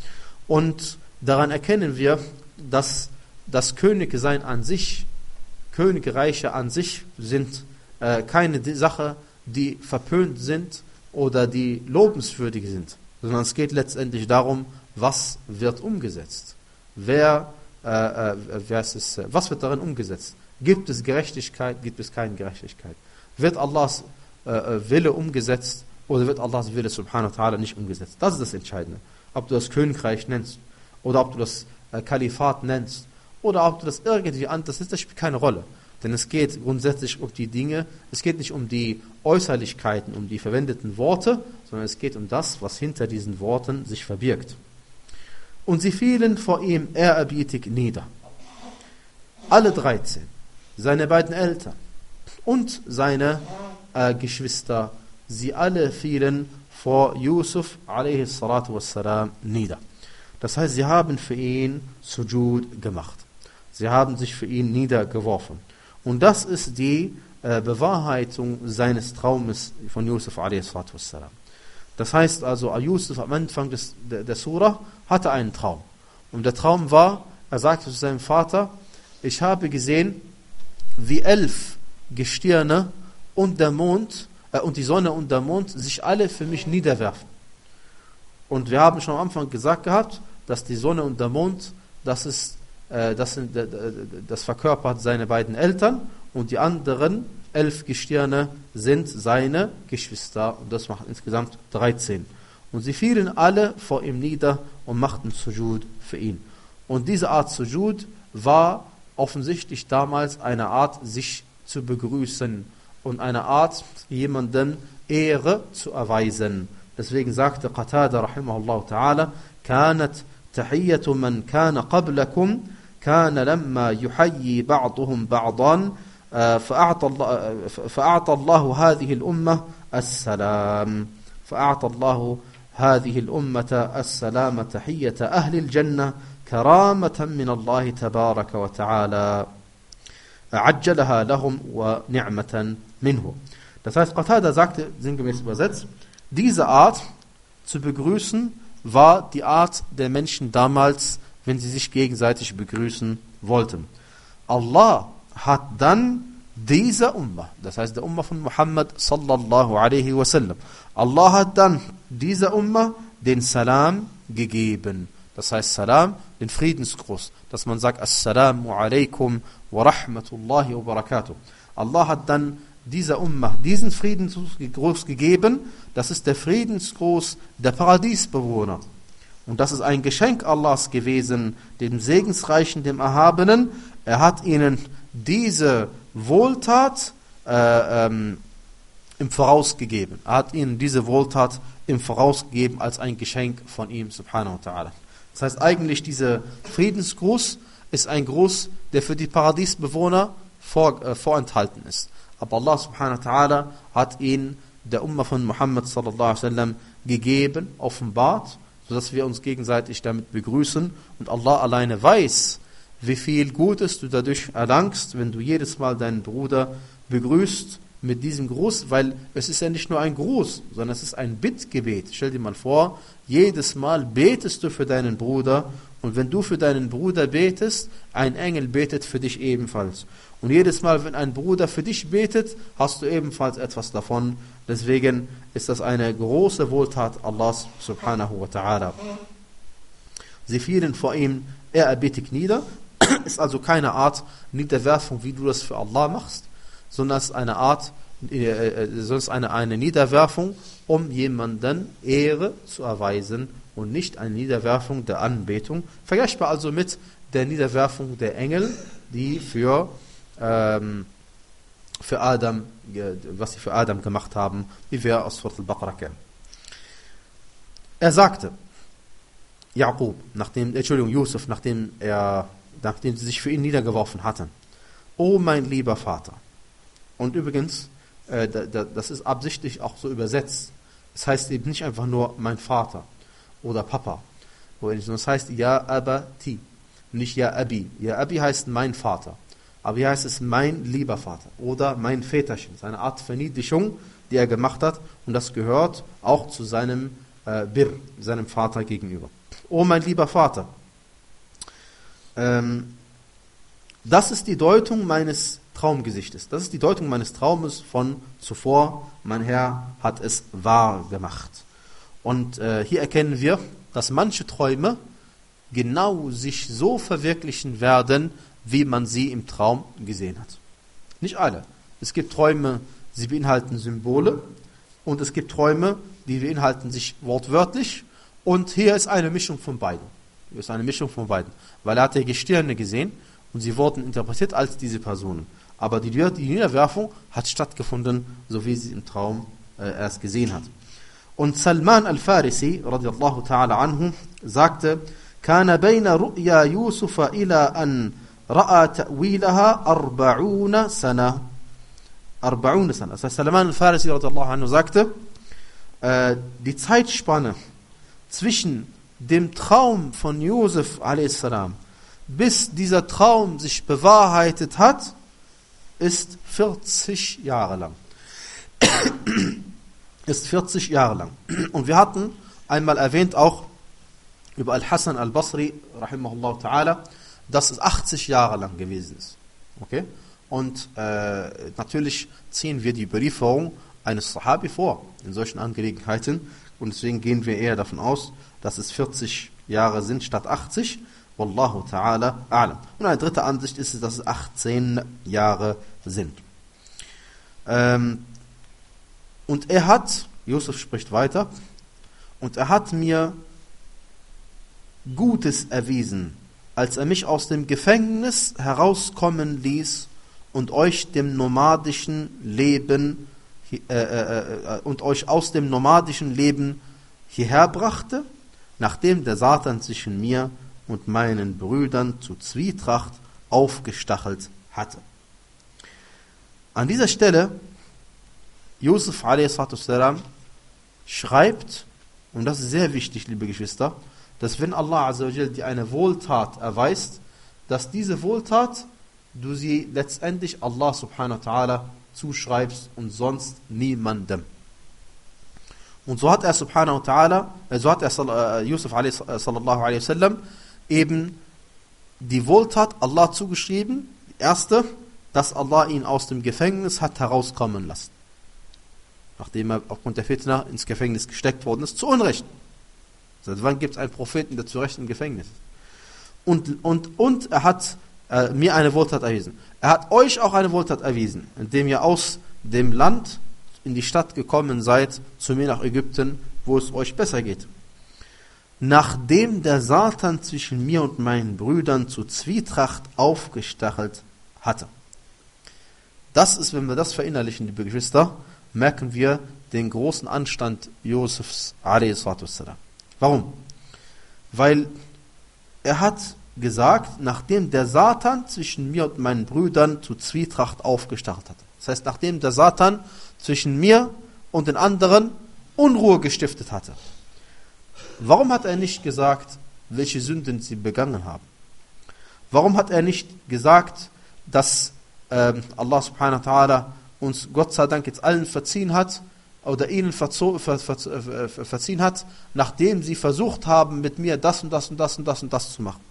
A: Und daran erkennen wir, dass das Königsein an sich, Königreiche an sich sind äh, keine Sache, die verpönt sind oder die lobenswürdig sind, sondern es geht letztendlich darum, was wird umgesetzt. Wer, äh, äh, wer ist es, was wird darin umgesetzt? Gibt es Gerechtigkeit, gibt es keine Gerechtigkeit? Wird Allahs äh, Wille umgesetzt oder wird Allahs Wille subhanahu wa ta'ala nicht umgesetzt? Das ist das Entscheidende. Ob du das Königreich nennst oder ob du das äh, Kalifat nennst oder ob du das irgendwie anders nennst, das spielt keine Rolle. Denn es geht grundsätzlich um die Dinge, es geht nicht um die Äußerlichkeiten, um die verwendeten Worte, sondern es geht um das, was hinter diesen Worten sich verbirgt. Und sie fielen vor ihm ehrerbietig nieder. Alle dreizehn. Seine beiden Eltern und seine äh, Geschwister, sie alle fielen vor Yusuf alayhi salatu wassalam nieder. Das heißt, sie haben für ihn Sujud gemacht. Sie haben sich für ihn niedergeworfen. Und das ist die äh, Bewahrheitung seines Traumes von Yusuf alayhi salatu wassalam. Das heißt also, Yusuf am Anfang des, der, der Surah hatte einen Traum. Und der Traum war, er sagte zu seinem Vater, ich habe gesehen, wie elf Gestirne und der Mond äh, und die Sonne und der Mond sich alle für mich niederwerfen. Und wir haben schon am Anfang gesagt gehabt, dass die Sonne und der Mond, das ist, äh, das, sind, äh, das verkörpert seine beiden Eltern und die anderen elf Gestirne sind seine Geschwister und das macht insgesamt dreizehn. Und sie fielen alle vor ihm nieder und machten Sujud für ihn. Und diese Art Sujud war offensichtlich damals eine Art, sich zu begrüßen und eine Art, jemanden Ehre zu erweisen. Deswegen sagte Qatada rahimahullah ta'ala, كانت تحية من كان قبلكم كان لما يحيي بعضهم بعضا فأعطى الله, فأعطى الله هذه الأمة السلام فأعطى الله هذه الأمة السلام تحية أهل الجنة كرامة من الله تبارك وتعالى عجلها لهم ونعمة منه. Das heißt, Qatada sagte, sinngemäß übersetzt, diese Art zu begrüßen war die Art der Menschen damals, wenn sie sich gegenseitig begrüßen wollten. Allah hat dann dieser Ummah, das heißt der Ummah von Muhammad sallallahu alaihi wasallam, Allah hat dann dieser Ummah den Salam gegeben. Das heißt Salam, den Friedensgruß, dass man sagt Assalamu alaikum wa rahmatullahi wa barakatuh. Allah hat dann dieser Ummah diesen Friedensgruß gegeben, das ist der Friedensgruß der Paradiesbewohner. Und das ist ein Geschenk Allahs gewesen, dem Segensreichen, dem Erhabenen. Er hat ihnen diese Wohltat äh, ähm, im Voraus gegeben. Er hat ihnen diese Wohltat im Voraus gegeben als ein Geschenk von ihm, subhanahu wa ta'ala. Das heißt eigentlich, dieser Friedensgruß ist ein Gruß, der für die Paradiesbewohner vor, äh, vorenthalten ist. Aber Allah subhanahu wa ta'ala hat ihn der Ummah von Muhammad sallallahu alaihi wasallam gegeben, offenbart, sodass wir uns gegenseitig damit begrüßen. Und Allah alleine weiß, wie viel Gutes du dadurch erlangst, wenn du jedes Mal deinen Bruder begrüßt mit diesem Gruß, weil es ist ja nicht nur ein Gruß, sondern es ist ein Bittgebet. Stell dir mal vor, jedes Mal betest du für deinen Bruder und wenn du für deinen Bruder betest, ein Engel betet für dich ebenfalls. Und jedes Mal, wenn ein Bruder für dich betet, hast du ebenfalls etwas davon. Deswegen ist das eine große Wohltat Allahs subhanahu wa ta'ala. Sie fielen vor ihm ehrerbietig nieder. Ist also keine Art Niederwerfung, wie du das für Allah machst, sondern es ist eine Art, äh, sonst eine, eine Niederwerfung, um jemanden Ehre zu erweisen und nicht eine Niederwerfung der Anbetung. Vergleichbar also mit der Niederwerfung der Engel, die für, ähm, für Adam, was sie für Adam gemacht haben, wie wir aus Surat al-Baqarah kennen. Er sagte, Jaqub, nachdem, Entschuldigung, Yusuf, nachdem er nachdem sie sich für ihn niedergeworfen hatten. O mein lieber Vater. Und übrigens, äh, da, da, das ist absichtlich auch so übersetzt. Es heißt eben nicht einfach nur mein Vater oder Papa, sondern es heißt Ja Abati, nicht Ja Abi. Ja Abi heißt mein Vater, aber hier heißt es mein lieber Vater oder mein Väterchen. Das ist eine Art Verniedlichung, die er gemacht hat und das gehört auch zu seinem äh, Bir, seinem Vater gegenüber. O mein lieber Vater. Ähm, das ist die Deutung meines Traumgesichtes. Das ist die Deutung meines Traumes von zuvor. Mein Herr hat es wahr gemacht. Und äh, hier erkennen wir, dass manche Träume genau sich so verwirklichen werden, wie man sie im Traum gesehen hat. Nicht alle. Es gibt Träume, sie beinhalten Symbole und es gibt Träume, die beinhalten sich wortwörtlich und hier ist eine Mischung von beiden. Hier ist eine Mischung von beiden. Weil er hatte Gestirne gesehen und sie wurden interpretiert als diese Personen. Aber die, die Niederwerfung hat stattgefunden, so wie sie im Traum äh, erst gesehen hat. Und Salman al-Farisi, radiallahu ta'ala anhu, sagte, كان بين رؤيا يوسف إلى أن رأى تأويلها أربعون سنة أربعون سنة. Das heißt, Salman al-Farisi, radiallahu anhu, sagte, äh, die Zeitspanne zwischen dem Traum von Josef a s, bis dieser Traum sich bewahrheitet hat, ist vierzig Jahre lang. ist vierzig Jahre lang. Und wir hatten einmal erwähnt auch über Al-Hasan al-Basri, rahimahullah ta'ala, dass es achtzig Jahre lang gewesen ist. Okay? Und äh, natürlich ziehen wir die Überlieferung eines Sahabi vor in solchen Angelegenheiten. Und deswegen gehen wir eher davon aus, dass es vierzig Jahre sind statt achtzig. Wallahu ta'ala a'lam. Und eine dritte Ansicht ist es, dass es achtzehn Jahre sind. Ähm, und er hat, Yusuf spricht weiter, und er hat mir Gutes erwiesen, als er mich aus dem Gefängnis herauskommen ließ und euch dem nomadischen Leben äh, äh, äh, und euch aus dem nomadischen Leben hierher brachte, nachdem der Satan zwischen mir und meinen Brüdern zu Zwietracht aufgestachelt hatte. An dieser Stelle, Yusuf a s. schreibt, und das ist sehr wichtig, liebe Geschwister, dass wenn Allah azza wa jal dir eine Wohltat erweist, dass diese Wohltat, du sie letztendlich Allah subhanahu wa ta'ala zuschreibst und sonst niemandem. Und so hat er subhanahu wa ta'ala, so hat er Yusuf sallallahu alaihi wasallam eben die Wohltat Allah zugeschrieben. Die erste, dass Allah ihn aus dem Gefängnis hat herauskommen lassen. Nachdem er aufgrund der Fitna ins Gefängnis gesteckt worden ist, zu Unrecht. Seit wann gibt es einen Propheten, der zu Recht im Gefängnis ist? Und, und, und er hat äh, mir eine Wohltat erwiesen. Er hat euch auch eine Wohltat erwiesen, indem ihr aus dem Land in die Stadt gekommen seid, zu mir nach Ägypten, wo es euch besser geht. Nachdem der Satan zwischen mir und meinen Brüdern zu Zwietracht aufgestachelt hatte. Das ist, wenn wir das verinnerlichen, liebe Geschwister, merken wir den großen Anstand Josefs a s. Warum? Weil er hat gesagt, nachdem der Satan zwischen mir und meinen Brüdern zu Zwietracht aufgestachelt hatte. Das heißt, nachdem der Satan zwischen mir und den anderen Unruhe gestiftet hatte. Warum hat er nicht gesagt, welche Sünden sie begangen haben? Warum hat er nicht gesagt, dass äh, Allah subhanahu wa ta'ala uns Gott sei Dank jetzt allen verziehen hat oder ihnen verzo- ver- ver- ver- verziehen hat, nachdem sie versucht haben, mit mir das und das und das und das und das zu machen?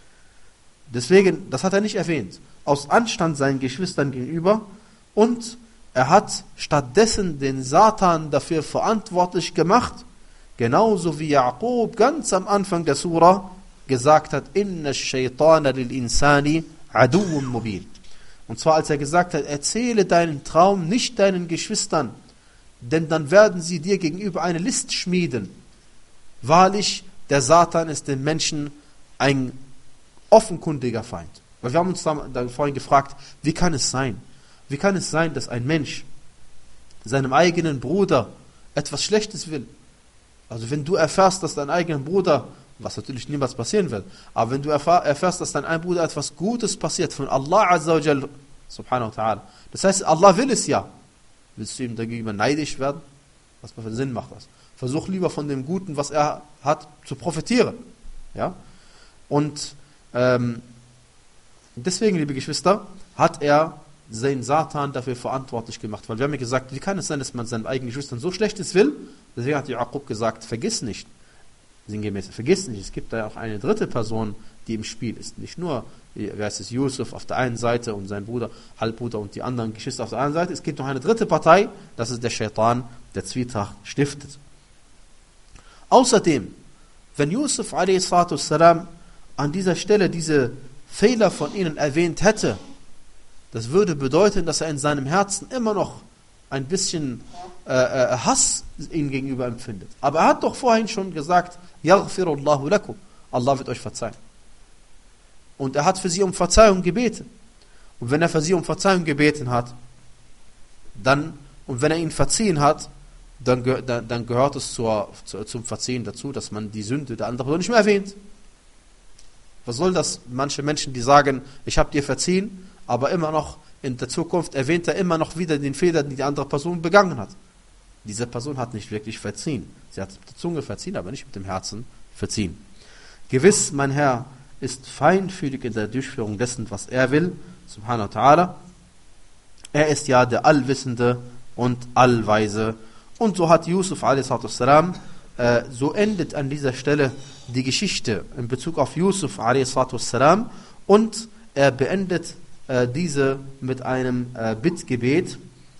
A: Deswegen, das hat er nicht erwähnt, aus Anstand seinen Geschwistern gegenüber, und er hat stattdessen den Satan dafür verantwortlich gemacht, genauso wie Jakob ganz am Anfang der Surah gesagt hat, Inna ash-shaytana lil insani aduwwun mubin. Und zwar als er gesagt hat, erzähle deinen Traum nicht deinen Geschwistern, denn dann werden sie dir gegenüber eine List schmieden. Wahrlich, der Satan ist den Menschen ein offenkundiger Feind. Weil wir haben uns da, da vorhin gefragt, wie kann es sein? Wie kann es sein, dass ein Mensch seinem eigenen Bruder etwas Schlechtes will? Also wenn du erfährst, dass dein eigener Bruder, was natürlich niemals passieren wird, aber wenn du erfahr, erfährst, dass dein eigener Bruder etwas Gutes passiert von Allah azza wa jal, subhanahu wa ta'ala, das heißt, Allah will es ja. Willst du ihm dagegen neidisch werden? Was für einen Sinn macht das? Versuch lieber von dem Guten, was er hat, zu profitieren. Ja? Und ähm, deswegen, liebe Geschwister, hat er seinen Satan dafür verantwortlich gemacht. Weil wir haben ja gesagt, wie kann es sein, dass man seinen eigenen Geschwistern so Schlechtes will? Deswegen hat Jakob gesagt, vergiss nicht. Sinngemäß, vergiss nicht, es gibt da auch eine dritte Person, die im Spiel ist. Nicht nur, wie heißt es, Yusuf auf der einen Seite und sein Bruder, Halbbruder und die anderen Geschwister auf der anderen Seite. Es gibt noch eine dritte Partei, das ist der Shaitan, der Zwietracht stiftet. Außerdem, wenn Yusuf a s. an dieser Stelle diese Fehler von ihnen erwähnt hätte, das würde bedeuten, dass er in seinem Herzen immer noch ein bisschen äh, Hass ihnen gegenüber empfindet. Aber er hat doch vorhin schon gesagt, Yaghfirullahu lakum, Allah wird euch verzeihen. Und er hat für sie um Verzeihung gebeten. Und wenn er für sie um Verzeihung gebeten hat, dann, und wenn er ihnen verziehen hat, dann, ge, dann, dann gehört es zur, zu, zum Verziehen dazu, dass man die Sünde der anderen Person nicht mehr erwähnt. Was soll das? Manche Menschen, die sagen, ich habe dir verziehen, aber immer noch in der Zukunft erwähnt er immer noch wieder den Fehler, den die andere Person begangen hat. Diese Person hat nicht wirklich verziehen. Sie hat mit der Zunge verziehen, aber nicht mit dem Herzen verziehen. Gewiss, mein Herr ist feinfühlig in der Durchführung dessen, was er will, subhanahu wa ta'ala. Er ist ja der Allwissende und Allweise. Und so hat Yusuf a s. Äh, so endet an dieser Stelle die Geschichte in Bezug auf Yusuf a s. Und er beendet äh, diese mit einem äh, Bittgebet,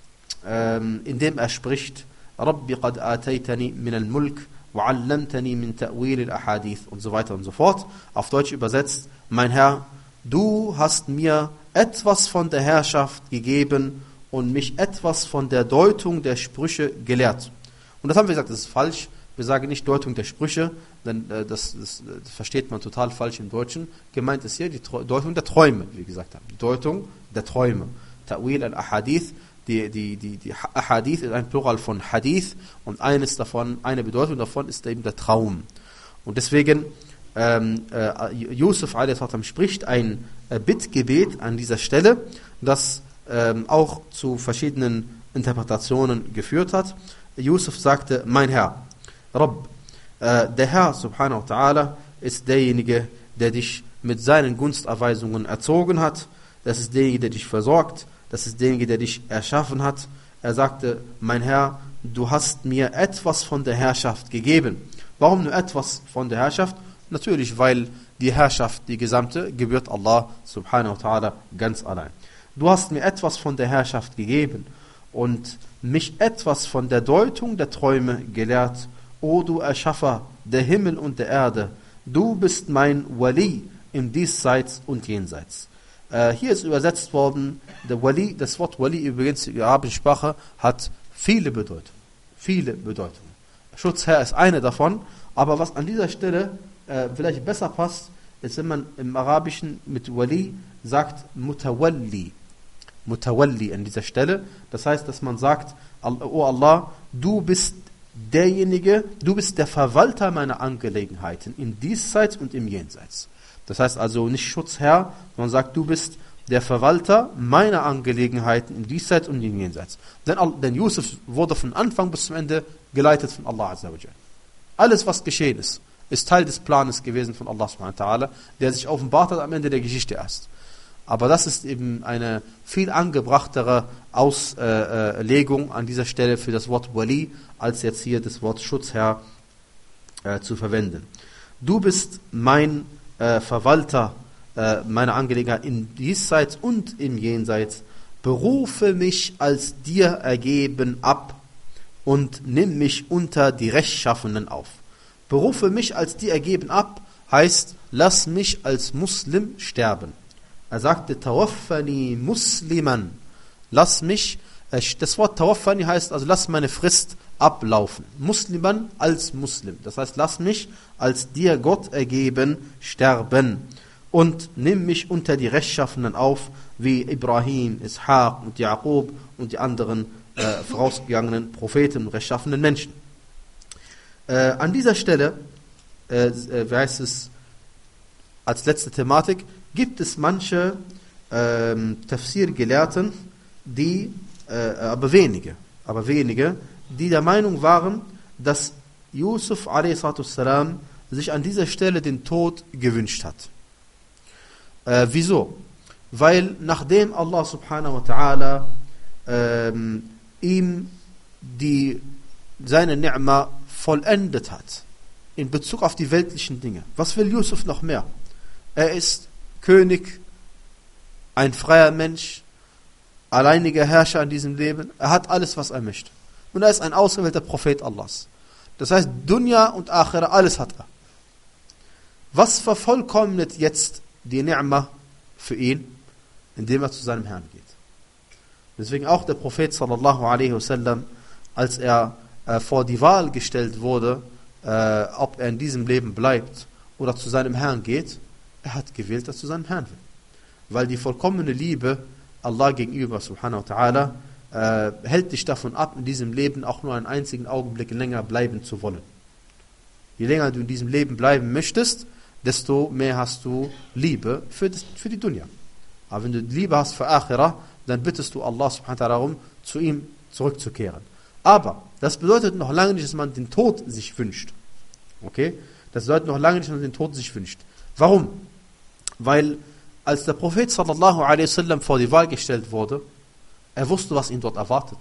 A: ähm, in dem er spricht, Rabbi qad ataytani min al-mulk wa 'allamtani min ta'wil al-ahadith und so weiter und so fort. Auf Deutsch übersetzt, mein Herr, du hast mir etwas von der Herrschaft gegeben und mich etwas von der Deutung der Sprüche gelehrt. Und das haben wir gesagt, das ist falsch. Wir sagen nicht Deutung der Sprüche, denn äh, das, das, das versteht man total falsch im Deutschen. Gemeint ist hier die Treu- Deutung der Träume, wie gesagt haben. Die Deutung der Träume. Ta'wil al-Ahadith, die, die, die, die Ahadith ist ein Plural von Hadith und eines davon, eine Bedeutung davon ist eben der Traum. Und deswegen, ähm, äh, Yusuf a s. spricht ein äh, Bittgebet an dieser Stelle, das ähm, auch zu verschiedenen Interpretationen geführt hat. Yusuf sagte, mein Herr, Rabb, äh, der Herr subhanahu wa ta'ala ist derjenige, der dich mit seinen Gunsterweisungen erzogen hat, das ist derjenige, der dich versorgt, das ist derjenige, der dich erschaffen hat. Er sagte, mein Herr, du hast mir etwas von der Herrschaft gegeben. Warum nur etwas von der Herrschaft? Natürlich, weil die Herrschaft, die gesamte, gebührt Allah subhanahu wa ta'ala ganz allein. Du hast mir etwas von der Herrschaft gegeben und mich etwas von der Deutung der Träume gelehrt. O du Erschaffer der Himmel und der Erde, du bist mein Wali im Diesseits und Jenseits. Äh, hier ist übersetzt worden, der Wali, das Wort Wali übrigens in der arabischen Sprache hat viele Bedeutungen. Viele Bedeutungen. Schutzherr ist eine davon, aber was an dieser Stelle äh, vielleicht besser passt, ist, wenn man im Arabischen mit Wali sagt Mutawalli. Mutawalli an dieser Stelle. Das heißt, dass man sagt, O Allah, du bist derjenige, du bist der Verwalter meiner Angelegenheiten im Diesseits und im Jenseits. Das heißt also nicht Schutzherr, man sagt, du bist der Verwalter meiner Angelegenheiten im Diesseits und im Jenseits. Denn, denn Yusuf wurde von Anfang bis zum Ende geleitet von Allah Azza wa Jal. Alles, was geschehen ist, ist Teil des Planes gewesen von Allah subhanahu wa ta'ala, der sich offenbart hat am Ende der Geschichte erst. Aber das ist eben eine viel angebrachtere Auslegung äh, an dieser Stelle für das Wort Wali, als jetzt hier das Wort Schutzherr äh, zu verwenden. Du bist mein äh, Verwalter äh, meiner Angelegenheit im Diesseits und im Jenseits. Berufe mich als dir ergeben ab und nimm mich unter die Rechtschaffenen auf. Berufe mich als dir ergeben ab, heißt, lass mich als Muslim sterben. Er sagte, Tawaffani Musliman, lass mich, das Wort Tawaffani heißt also, lass meine Frist ablaufen. Musliman als Muslim, das heißt, lass mich als dir Gott ergeben sterben und nimm mich unter die Rechtschaffenen auf, wie Ibrahim, Ishaq und Jaqub und die anderen äh, vorausgegangenen Propheten und rechtschaffenen Menschen. Äh, an dieser Stelle, äh, wie heißt es, als letzte Thematik, gibt es manche ähm, Tafsir-Gelehrten, die, äh, aber wenige, aber wenige, die der Meinung waren, dass Yusuf a s. sich an dieser Stelle den Tod gewünscht hat. Äh, wieso? Weil nachdem Allah subhanahu wa ta'ala ähm, ihm die, seine Ni'ma vollendet hat, in Bezug auf die weltlichen Dinge, was will Yusuf noch mehr? Er ist König, ein freier Mensch, alleiniger Herrscher in diesem Leben. Er hat alles, was er möchte. Und er ist ein ausgewählter Prophet Allahs. Das heißt, Dunya und Akhira, alles hat er. Was vervollkommnet jetzt die Ni'ma für ihn? Indem er zu seinem Herrn geht. Deswegen auch der Prophet sallallahu alaihi wasallam, als er äh, vor die Wahl gestellt wurde, äh, ob er in diesem Leben bleibt oder zu seinem Herrn geht, er hat gewählt, dass er zu seinem Herrn will. Weil die vollkommene Liebe Allah gegenüber, subhanahu wa ta'ala, äh, hält dich davon ab, in diesem Leben auch nur einen einzigen Augenblick länger bleiben zu wollen. Je länger du in diesem Leben bleiben möchtest, desto mehr hast du Liebe für, das, für die Dunya. Aber wenn du Liebe hast für Akhira, dann bittest du Allah subhanahu wa ta'ala darum, zu ihm zurückzukehren. Aber das bedeutet noch lange nicht, dass man den Tod sich wünscht. Okay? Das bedeutet noch lange nicht, dass man den Tod sich wünscht. Warum? Weil als der Prophet sallallahu alaihi wasallam vor die Wahl gestellt wurde, er wusste, was ihn dort erwartet.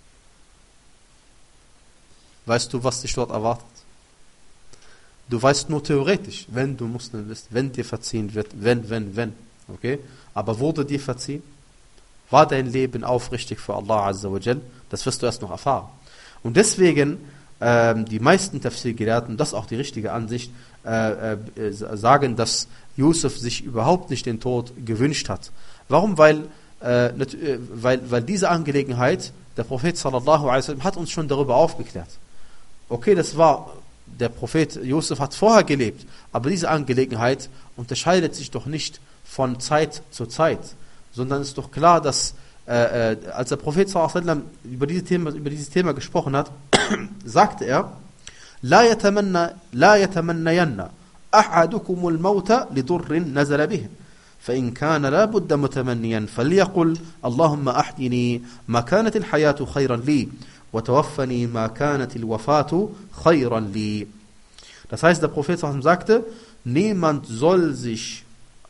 A: Weißt du, was dich dort erwartet? Du weißt nur theoretisch, wenn du Muslim bist, wenn dir verziehen wird, wenn, wenn, wenn. Okay? Aber wurde dir verziehen? War dein Leben aufrichtig für Allah Azza wa Jal? Das wirst du erst noch erfahren. Und deswegen, ähm, die meisten Tafsir-Gelehrten, das ist auch die richtige Ansicht, äh, äh, sagen, dass Yusuf sich überhaupt nicht den Tod gewünscht hat. Warum? Weil, äh, weil, weil diese Angelegenheit, der Prophet sallallahu alaihi wasallam hat uns schon darüber aufgeklärt. Okay, das war, der Prophet Yusuf hat vorher gelebt, aber diese Angelegenheit unterscheidet sich doch nicht von Zeit zu Zeit, sondern es ist doch klar, dass äh, äh, als der Prophet sallallahu alaihi wasallam über dieses Thema, über dieses Thema gesprochen hat, sagte er, لا يتمنى لا يتمنين أحدكم الموت لضر نزل به فإن كان لا بد متمنيا فليقل اللهم أحيني ما كانت الحياة خيرا لي وتوفني ما كانت الوفاة خيرا لي. Das heißt, der Prophet sagte, niemand soll sich,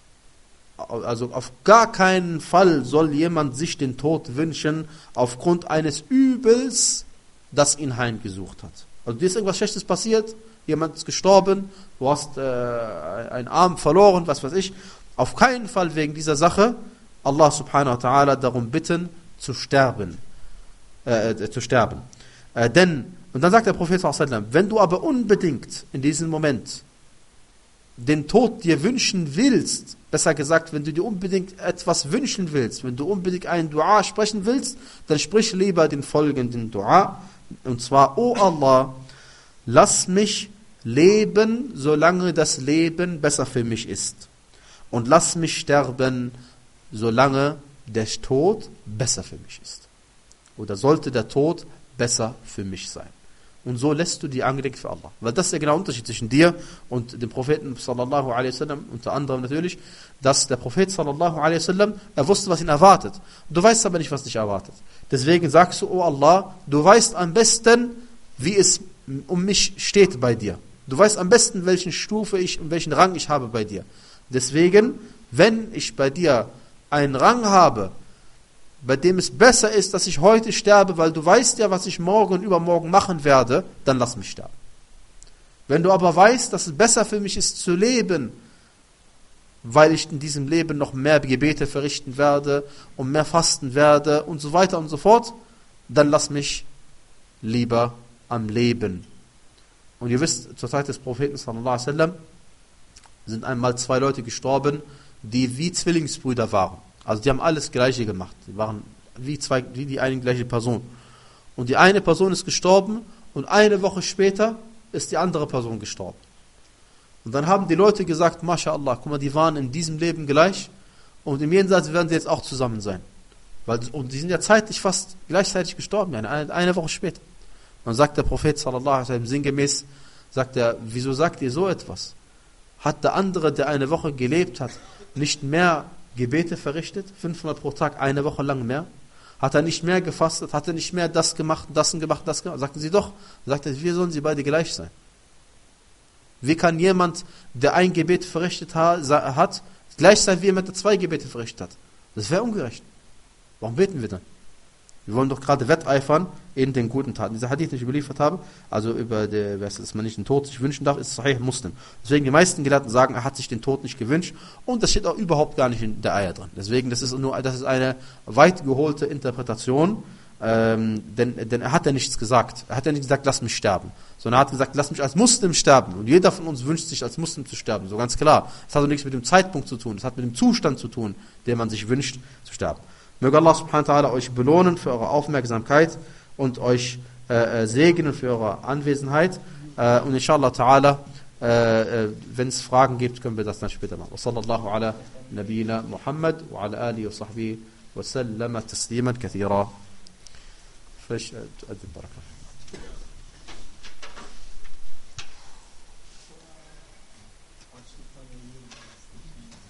A: also auf gar keinen Fall soll jemand sich den Tod wünschen aufgrund eines Übels, das ihn heimgesucht hat. Also dir ist irgendwas Schlechtes passiert, jemand ist gestorben, du hast äh, einen Arm verloren, was weiß ich. Auf keinen Fall wegen dieser Sache Allah subhanahu wa ta'ala darum bitten, zu sterben. Äh, zu sterben. Äh, denn, und dann sagt der Prophet sallallahu alaihi wasallam, wenn du aber unbedingt in diesem Moment den Tod dir wünschen willst, besser gesagt, wenn du dir unbedingt etwas wünschen willst, wenn du unbedingt einen Dua sprechen willst, dann sprich lieber den folgenden Dua, und zwar, O Allah, lass mich leben, solange das Leben besser für mich ist. Und lass mich sterben, solange der Tod besser für mich ist. Oder sollte der Tod besser für mich sein. Und so lässt du die Angelegenheit für Allah. Weil das ist der genaue Unterschied zwischen dir und dem Propheten sallallahu alaihi wasallam, unter anderem natürlich, dass der Prophet sallallahu alaihi wasallam, er wusste, was ihn erwartet. Du weißt aber nicht, was dich erwartet. Deswegen sagst du, oh Allah, du weißt am besten, wie es um mich steht bei dir. Du weißt am besten, welchen Stufe ich und welchen Rang ich habe bei dir. Deswegen, wenn ich bei dir einen Rang habe, bei dem es besser ist, dass ich heute sterbe, weil du weißt ja, was ich morgen und übermorgen machen werde, dann lass mich sterben. Wenn du aber weißt, dass es besser für mich ist zu leben, weil ich in diesem Leben noch mehr Gebete verrichten werde und mehr fasten werde und so weiter und so fort, dann lass mich lieber am Leben. Und ihr wisst, zur Zeit des Propheten sallallahu alaihi wasallam sind einmal zwei Leute gestorben, die wie Zwillingsbrüder waren. Also die haben alles Gleiche gemacht. Die waren wie, zwei, wie die eine gleiche Person. Und die eine Person ist gestorben und eine Woche später ist die andere Person gestorben. Und dann haben die Leute gesagt, MashaAllah, guck mal, die waren in diesem Leben gleich und im Jenseits werden sie jetzt auch zusammen sein. Weil, und die sind ja zeitlich fast gleichzeitig gestorben, eine, eine Woche später. Dann sagt der Prophet sallallahu alaihi wasallam sinngemäß, sagt er, wieso sagt ihr so etwas? Hat der andere, der eine Woche gelebt hat, nicht mehr Gebete verrichtet, fünfmal pro Tag, eine Woche lang mehr? Hat er nicht mehr gefastet? Hat er nicht mehr das gemacht, das gemacht, das gemacht? Sagten sie doch. Sagt er, wie sollen sie beide gleich sein? Wie kann jemand, der ein Gebet verrichtet hat, gleich sein wie jemand, der zwei Gebete verrichtet hat? Das wäre ungerecht. Warum beten wir dann? Wir wollen doch gerade wetteifern in den guten Taten. Dieser Hadith, den ich überliefert habe, also über die, dass man nicht den Tod sich wünschen darf, ist Sahih Muslim. Deswegen die meisten Gelehrten sagen, er hat sich den Tod nicht gewünscht und das steht auch überhaupt gar nicht in der Eier drin. Deswegen, das ist nur, das ist eine weit geholte Interpretation, ähm, denn, denn er hat ja nichts gesagt. Er hat ja nicht gesagt, lass mich sterben, sondern er hat gesagt, lass mich als Muslim sterben. Und jeder von uns wünscht sich als Muslim zu sterben, so ganz klar. Das hat auch nichts mit dem Zeitpunkt zu tun, das hat mit dem Zustand zu tun, den man sich wünscht zu sterben. Möge Allah subhanahu wa ta'ala euch belohnen für eure Aufmerksamkeit und euch äh, segnen für eure Anwesenheit. Äh, und inshallah ta'ala, äh, wenn es Fragen gibt, können wir das dann später machen. Wa sallallahu ala nabiyyina Muhammad wa ala alihi wa sahbihi wa sallama tasliman kathira. Vielleicht, äh,